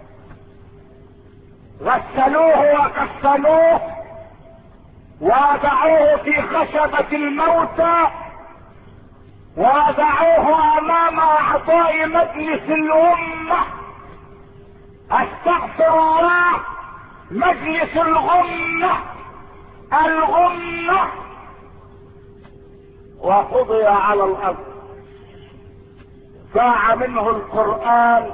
غسلوه وغسلوه ووضعوه في خشبة الموتى ووضعوه امام اعضاء مجلس الامة. استغفر الله، مجلس الغمة الغمة. وقضي على الارض، ضاع منه القرآن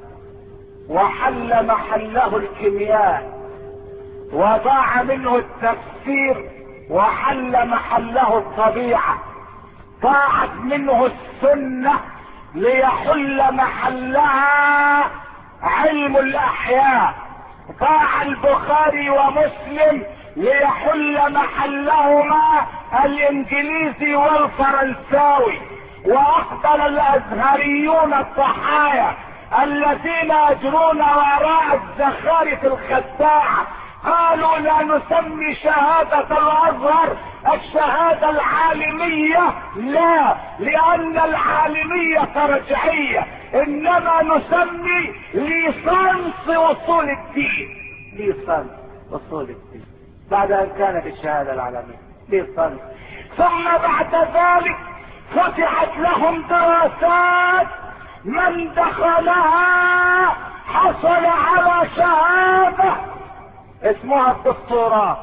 وحل محله الكيمياء، وضاع منه التفسير وحل محله الطبيعة، ضاعت منه السنة ليحل محلها علم الاحياء، ضاع البخاري ومسلم ليحل محلهما الانجليزي والفرنساوي. واقبل الازهريون الضحايا الذين يجرون وراء الزخارف الخداعة قالوا لا نسمي شهادة الازهر الشهادة العالمية، لا، لان العالمية رجعية، انما نسمي ليسانس اصول الدين. ليسانس اصول الدين بعد ان كانت الشهادة العالمية ليسانس. ثم بعد ذلك فتحت لهم دراسات، من دخلها حصل على شهادة اسمها الدكتوراه.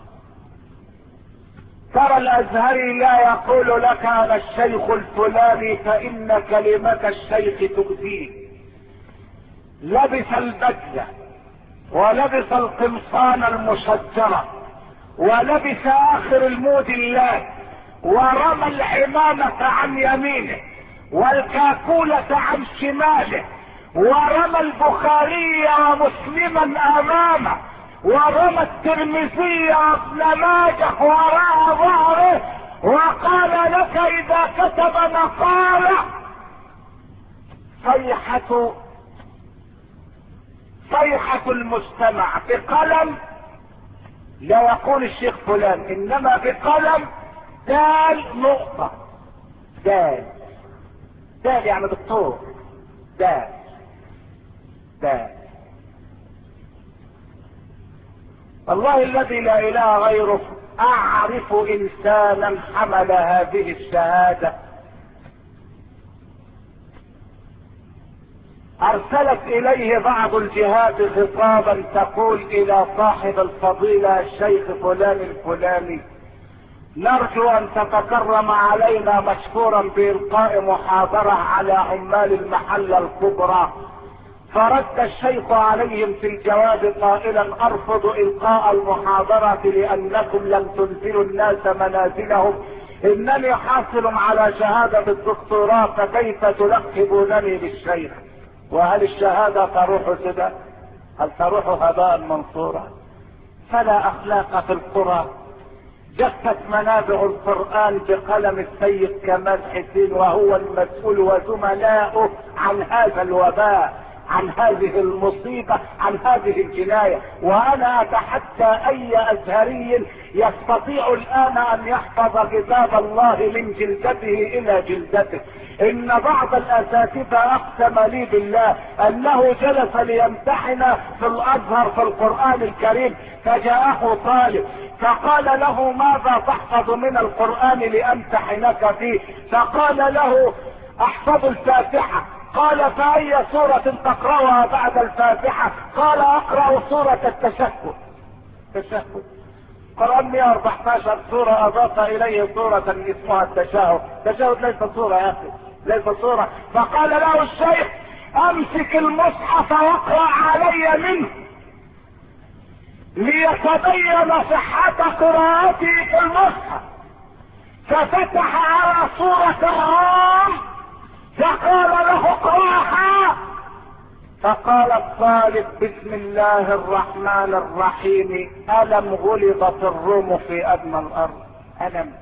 ترى الازهري لا يقول لك انا الشيخ الفلاني فان كلمة الشيخ تؤذيه. لبس البدلة ولبس القمصان المشجرة ولبس اخر الموديلات ورمى العمامة عن يمينه والكاكولة عن شماله ورمى البخاري ومسلما امامه ورمى الترمذي وابن ماجه وراء ظهره وقال لك اذا كتب مقالة صيحة صيحة المجتمع بقلم، لا يقول الشيخ فلان انما بقلم دال نقطة، دال دال يعني دكتور، دال دال. الله الذي لا اله غيره اعرف انسانا حمل هذه الشهادة ارسلت اليه بعض الجهات خطابا تقول الى صاحب الفضيلة الشيخ فلان الفلاني نرجو ان تتكرم علينا مشكورا بإلقاء محاضرة على عمال المحلة الكبرى. فرد الشيخ عليهم في الجواب قائلا ارفض القاء المحاضرة لانكم لم تنزلوا الناس منازلهم، انني حاصل على شهادة الدكتوراه فكيف تلقبونني بالشيخ؟ وهل الشهادة تروح سدى؟ هل تروح هباء منصورا؟ فلا اخلاق في القرى. جفت منابع القرآن بقلم السيد كمال حسين وهو المسؤول وزملاؤه عن هذا الوباء، عن هذه المصيبة، عن هذه الجناية. وانا اتحدى اي ازهري يستطيع الان ان يحفظ كتاب الله من جلدته الى جلدته. ان بعض الاساتذة اقسم لي بالله انه جلس ليمتحن في الازهر في القرآن الكريم فجاءه طالب فقال له ماذا تحفظ من القرآن لامتحنك فيه؟ فقال له احفظ الفاتحة. قال فأي سورة تقرأها بعد الفاتحة؟ قال اقرأ سورة التشهد. تشهد قرآن مئة واربعة عشر سورة اضاف اليه سورة اسمها التشهد. التشهد ليس سورة يا اخي، ليس سورة. فقال له الشيخ امسك المصحف واقرأ علي منه ليتبين صحة قراءتي في المصحف. ففتح على سورة الرام فقال له اقرأها. فقال الطالب بسم الله الرحمن الرحيم ألم غلبت الروم في أدنى الأرض. ألم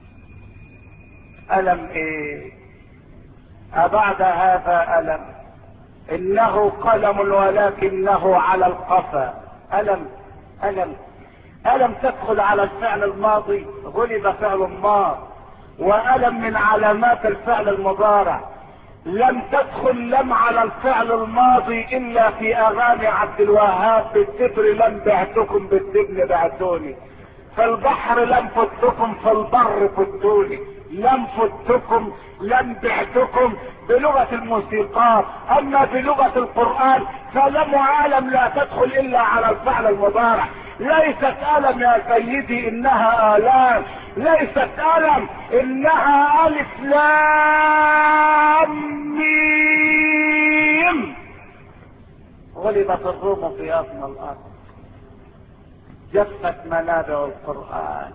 ألم إيه؟ أبعد هذا ألم؟ إنه قلم ولكنه على القفا. ألم ألم ألم تدخل على الفعل الماضي، غلب فعل ماض، وألم من علامات الفعل المضارع. لم تدخل لم على الفعل الماضي الا في اغاني عبد الوهاب بالتبر لم بعتكم بالتبن بعتوني، في البحر لم فتكم في البر فتوني، لم فتكم لم بعتكم بلغة الموسيقار. اما بلغة القرآن فلم وعلم لا تدخل الا على الفعل المضارع. ليست ألم يا سيدي انها آلام، ليست ألم انها الف لام ميم. غلبت الروم في أدنى الأرض، جفت منابع القرآن،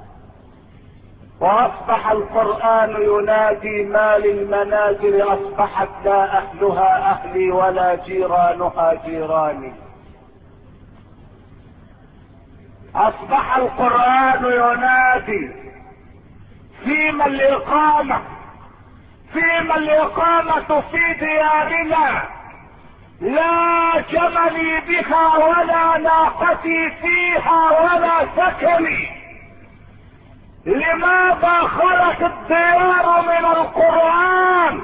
واصبح القرآن ينادي ما للمنازل اصبحت لا اهلها اهلي ولا جيرانها جيراني. اصبح القرآن ينادي فيما الاقامة، فيما الاقامة في ديارنا، لا جملي بها ولا ناقتي فيها ولا سكني. لماذا خلت الديار من القرآن؟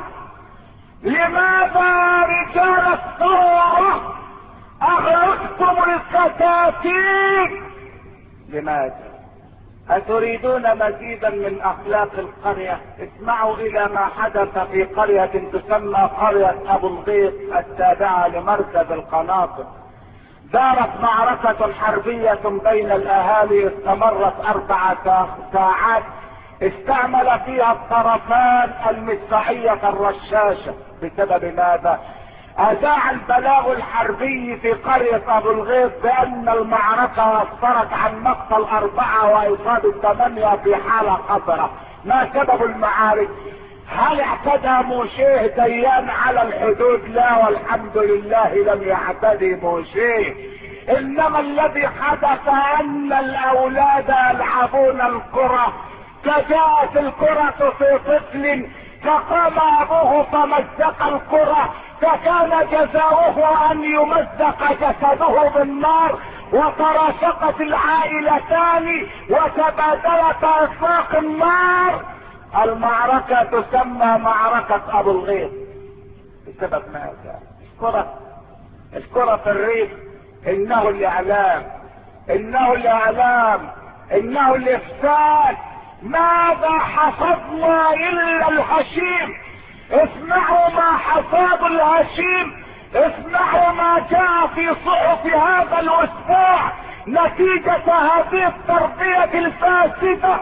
لماذا رجال الثورة اغلقتم الكتاتيب؟ لماذا؟ اتريدون مزيدا من اخلاق القرية؟ اسمعوا الى ما حدث في قرية تسمى قرية ابو الغيط التابعة لمركز القناطر. دارت معركة حربية بين الاهالي استمرت اربع ساعات، استعمل فيها الطرفان المدفعية الرشاشة. بسبب ماذا؟ اذاع البلاغ الحربي في قرية ابو الغيط بان المعركة اثرت عن مقتل اربعة واصابة ثمانية في حالة خطرة. ما سبب المعارك؟ هل اعتدى موشيه ديان على الحدود؟ لا والحمد لله لم يعتدي موشيه، انما الذي حدث ان الاولاد يلعبون الكرة، فجاءت الكرة في طفل فقام ابوه فمزق الكرة، فكان جزاؤه ان يمزق جسده بالنار، وتراشقت العائلتان وتبادلت اطلاق النار. المعركة تسمى معركة ابو الغيط. بسبب ماذا؟ الكرة، الكرة في الريف. انه الاعلام، انه الاعلام، انه الافساد. ماذا حصدنا الا الهشيم؟ اسمعوا ما حصاد الهشيم، اسمعوا ما جاء في صحف هذا الاسبوع نتيجة هذه التربية الفاسدة.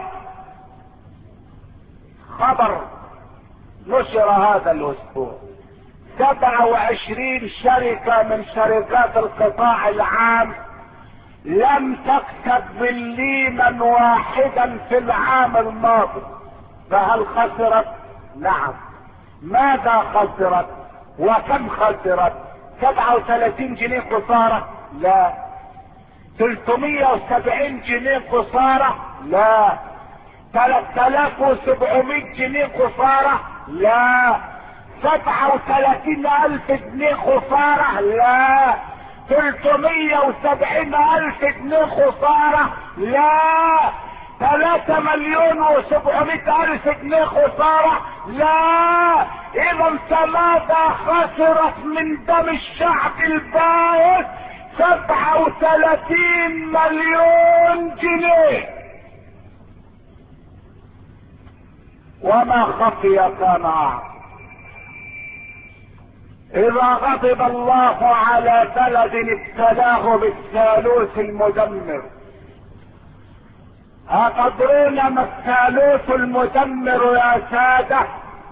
خبر نشر هذا الاسبوع، سبعة وعشرين شركة من شركات القطاع العام لم تكسب مليما واحدا في العام الماضي. فهل خسرت؟ نعم. ماذا خسرت وكم خسرت؟ سبعة وثلاثين جنيه خسارة؟ لا. ثلاثمائة وسبعين جنيه خسارة؟ لا. ثلاثة آلاف وسبعمائة جنيه خسارة؟ لا. سبعة وثلاثين الف جنيه خسارة؟ لا. ثلاثمائة وسبعين الف جنيه خسارة؟ لا. ثلاثة مليون وسبعمائة الف جنيه خسارة؟ لا. اذا فماذا خسرت من دم الشعب البائس؟ سبعة وثلاثين مليون جنيه. وما خفي كان أعظم. اذا غضب الله على بلد ابتلاه بالثالوث المدمر، أتدرون ما الثالوث المدمر يا سادة؟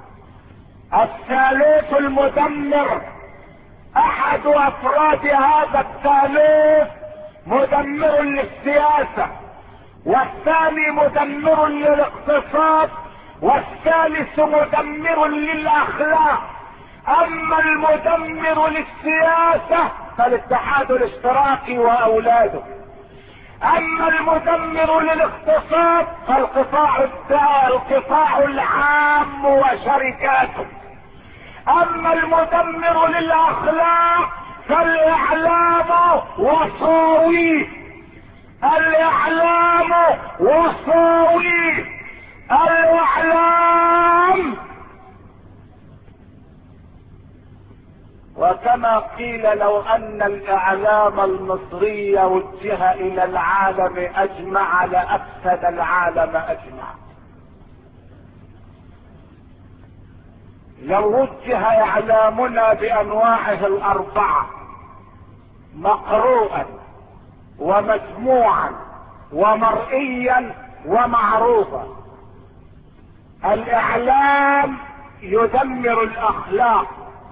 الثالوث المدمر احد افراد هذا الثالوث مدمر للسياسة، والثاني مدمر للاقتصاد، والثالث مدمر للاخلاق. اما المدمر للسياسة فالاتحاد الاشتراكي واولاده، اما المدمر للاقتصاد فالقطاع القطاع العام وشركاته، اما المدمر للاخلاق فالاعلام وصاويه، الاعلام وصاويه، الاعلام. وكما قيل لو ان الاعلام المصري وجه الى العالم اجمع لافسد العالم اجمع. لو وجه اعلامنا بانواعه الاربعة مقروءا ومسموعا ومرئيا ومعروفا. الاعلام يدمر الاخلاق،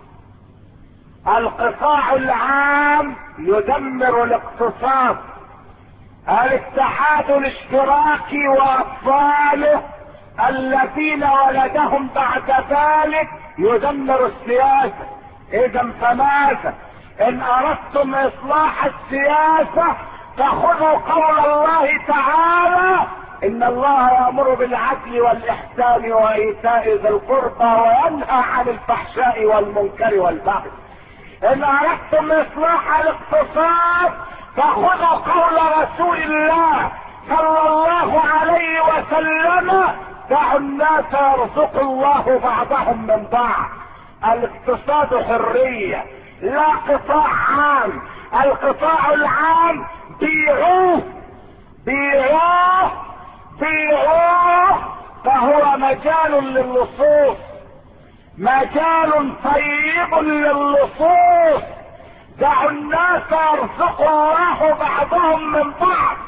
القطاع العام يدمر الاقتصاد، الاتحاد الاشتراكي واطفاله الذين ولدهم بعد ذلك يدمر السياسة. اذا فماذا؟ ان اردتم اصلاح السياسة فخذوا قول الله تعالى: ان الله يأمر بالعدل والاحسان وايتاء ذي القربى وينهى عن الفحشاء والمنكر والبغي. ان اردتم اصلاح الاقتصاد فخذوا قول رسول الله صلى الله عليه وسلم: دعوا الناس يرزق الله بعضهم من بعض. الاقتصاد حرية لا قطاع عام. القطاع العام بيعوه بيعوه بيعوه فهو مجال للصوص، مجال طيب للصوص. دعوا الناس يرزق الله بعضهم من بعض.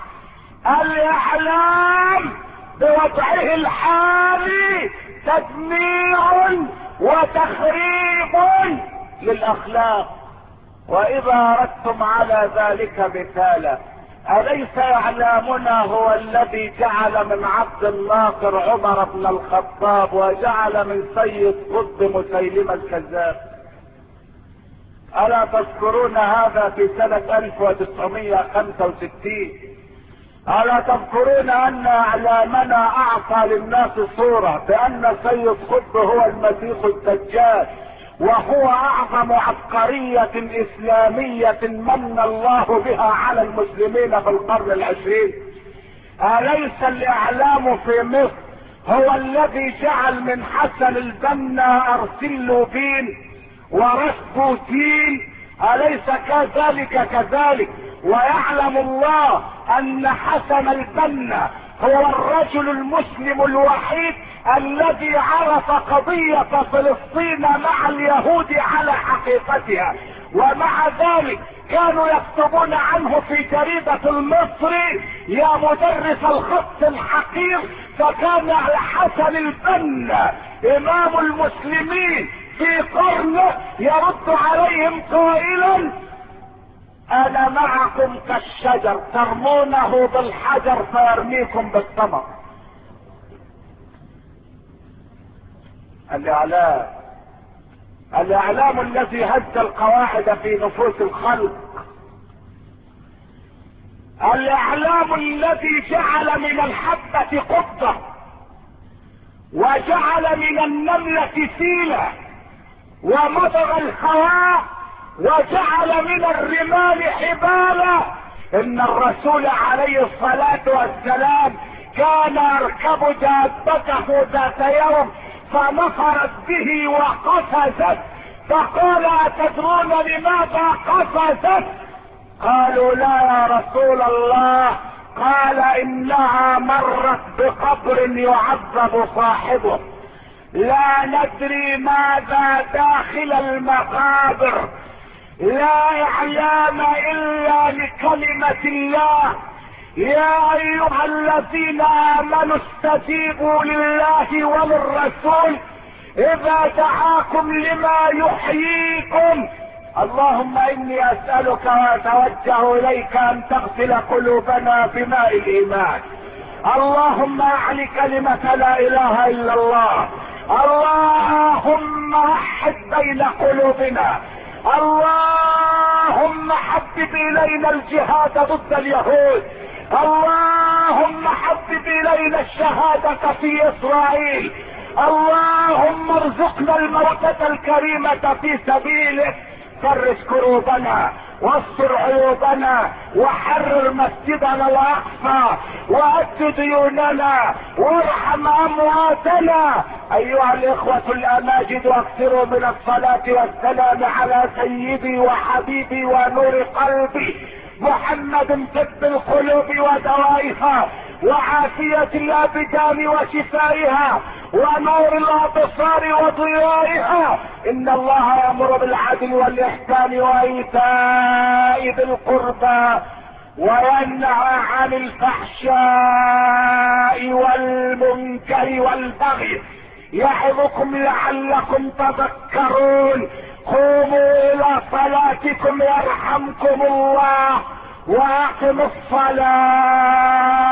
الاعلام بوضعه الحالي تدمير وتخريب للاخلاق. واذا اردتم على ذلك مثالا: اليس اعلامنا هو الذي جعل من عبد الناصر عمر بن الخطاب وجعل من سيد قطب مسيلمة الكذاب؟ الا تذكرون هذا في سنة الف وتسعمائة وخمسة وستين؟ الا تذكرون ان اعلامنا اعطى للناس صورة بان سيد قطب هو المسيح الدجال وهو اعظم عبقرية اسلامية من الله بها على المسلمين في القرن العشرين؟ اليس الاعلام في مصر هو الذي جعل من حسن البنا ارسلوبين ورسبوتين؟ اليس كذلك كذلك؟ ويعلم الله ان حسن البنا هو الرجل المسلم الوحيد الذي عرف قضية فلسطين مع اليهود على حقيقتها، ومع ذلك كانوا يكتبون عنه في جريدة المصري: يا مدرس الخط الحقير. فكان حسن البنا امام المسلمين في قرنه يرد عليهم قائلا: انا معكم كالشجر ترمونه بالحجر فيرميكم بالثمر. الاعلام الاعلام الذي هز القواعد في نفوس الخلق، الاعلام الذي جعل من الحبة قبضة وجعل من النملة سيلة ومضغ الخواء وجعل من الرمال حبالا. ان الرسول عليه الصلاة والسلام كان يركب دابته ذات يوم فنفرت به وقفزت، فقال: اتدرون لماذا قفزت؟ قالوا: لا يا رسول الله. قال: انها مرت بقبر يعذب صاحبه، لا ندري ماذا داخل المقابر، لا اعلام الا لكلمة الله. يا ايها الذين امنوا استجيبوا لله وللرسول اذا دعاكم لما يحييكم. اللهم اني اسألك واتوجه اليك ان تغسل قلوبنا بماء الايمان. اللهم اعل كلمة لا اله الا الله. اللهم وحد بين قلوبنا. اللهم حبب الينا الجهاد ضد اليهود. اللهم حبب الينا الشهادة في اسرائيل. اللهم ارزقنا الموتة الكريمة في سبيلك. فرج كروبنا واستر عيوبنا وحرر مسجدنا الاقصى وأد ديوننا وارحم امواتنا. ايها الاخوة الاماجد، واكثروا من الصلاة والسلام على سيدي وحبيبي ونور قلبي محمد طب القلوب ودوائها وعافية الابدان وشفائها ونور الابصار وضيائها. ان الله يأمر بالعدل والاحسان وايتاء ذي القربى وينهى عن الفحشاء والمنكر والبغي يعظكم لعلكم تذكرون. قوموا الى صلاتكم يرحمكم الله واقموا الصلاة.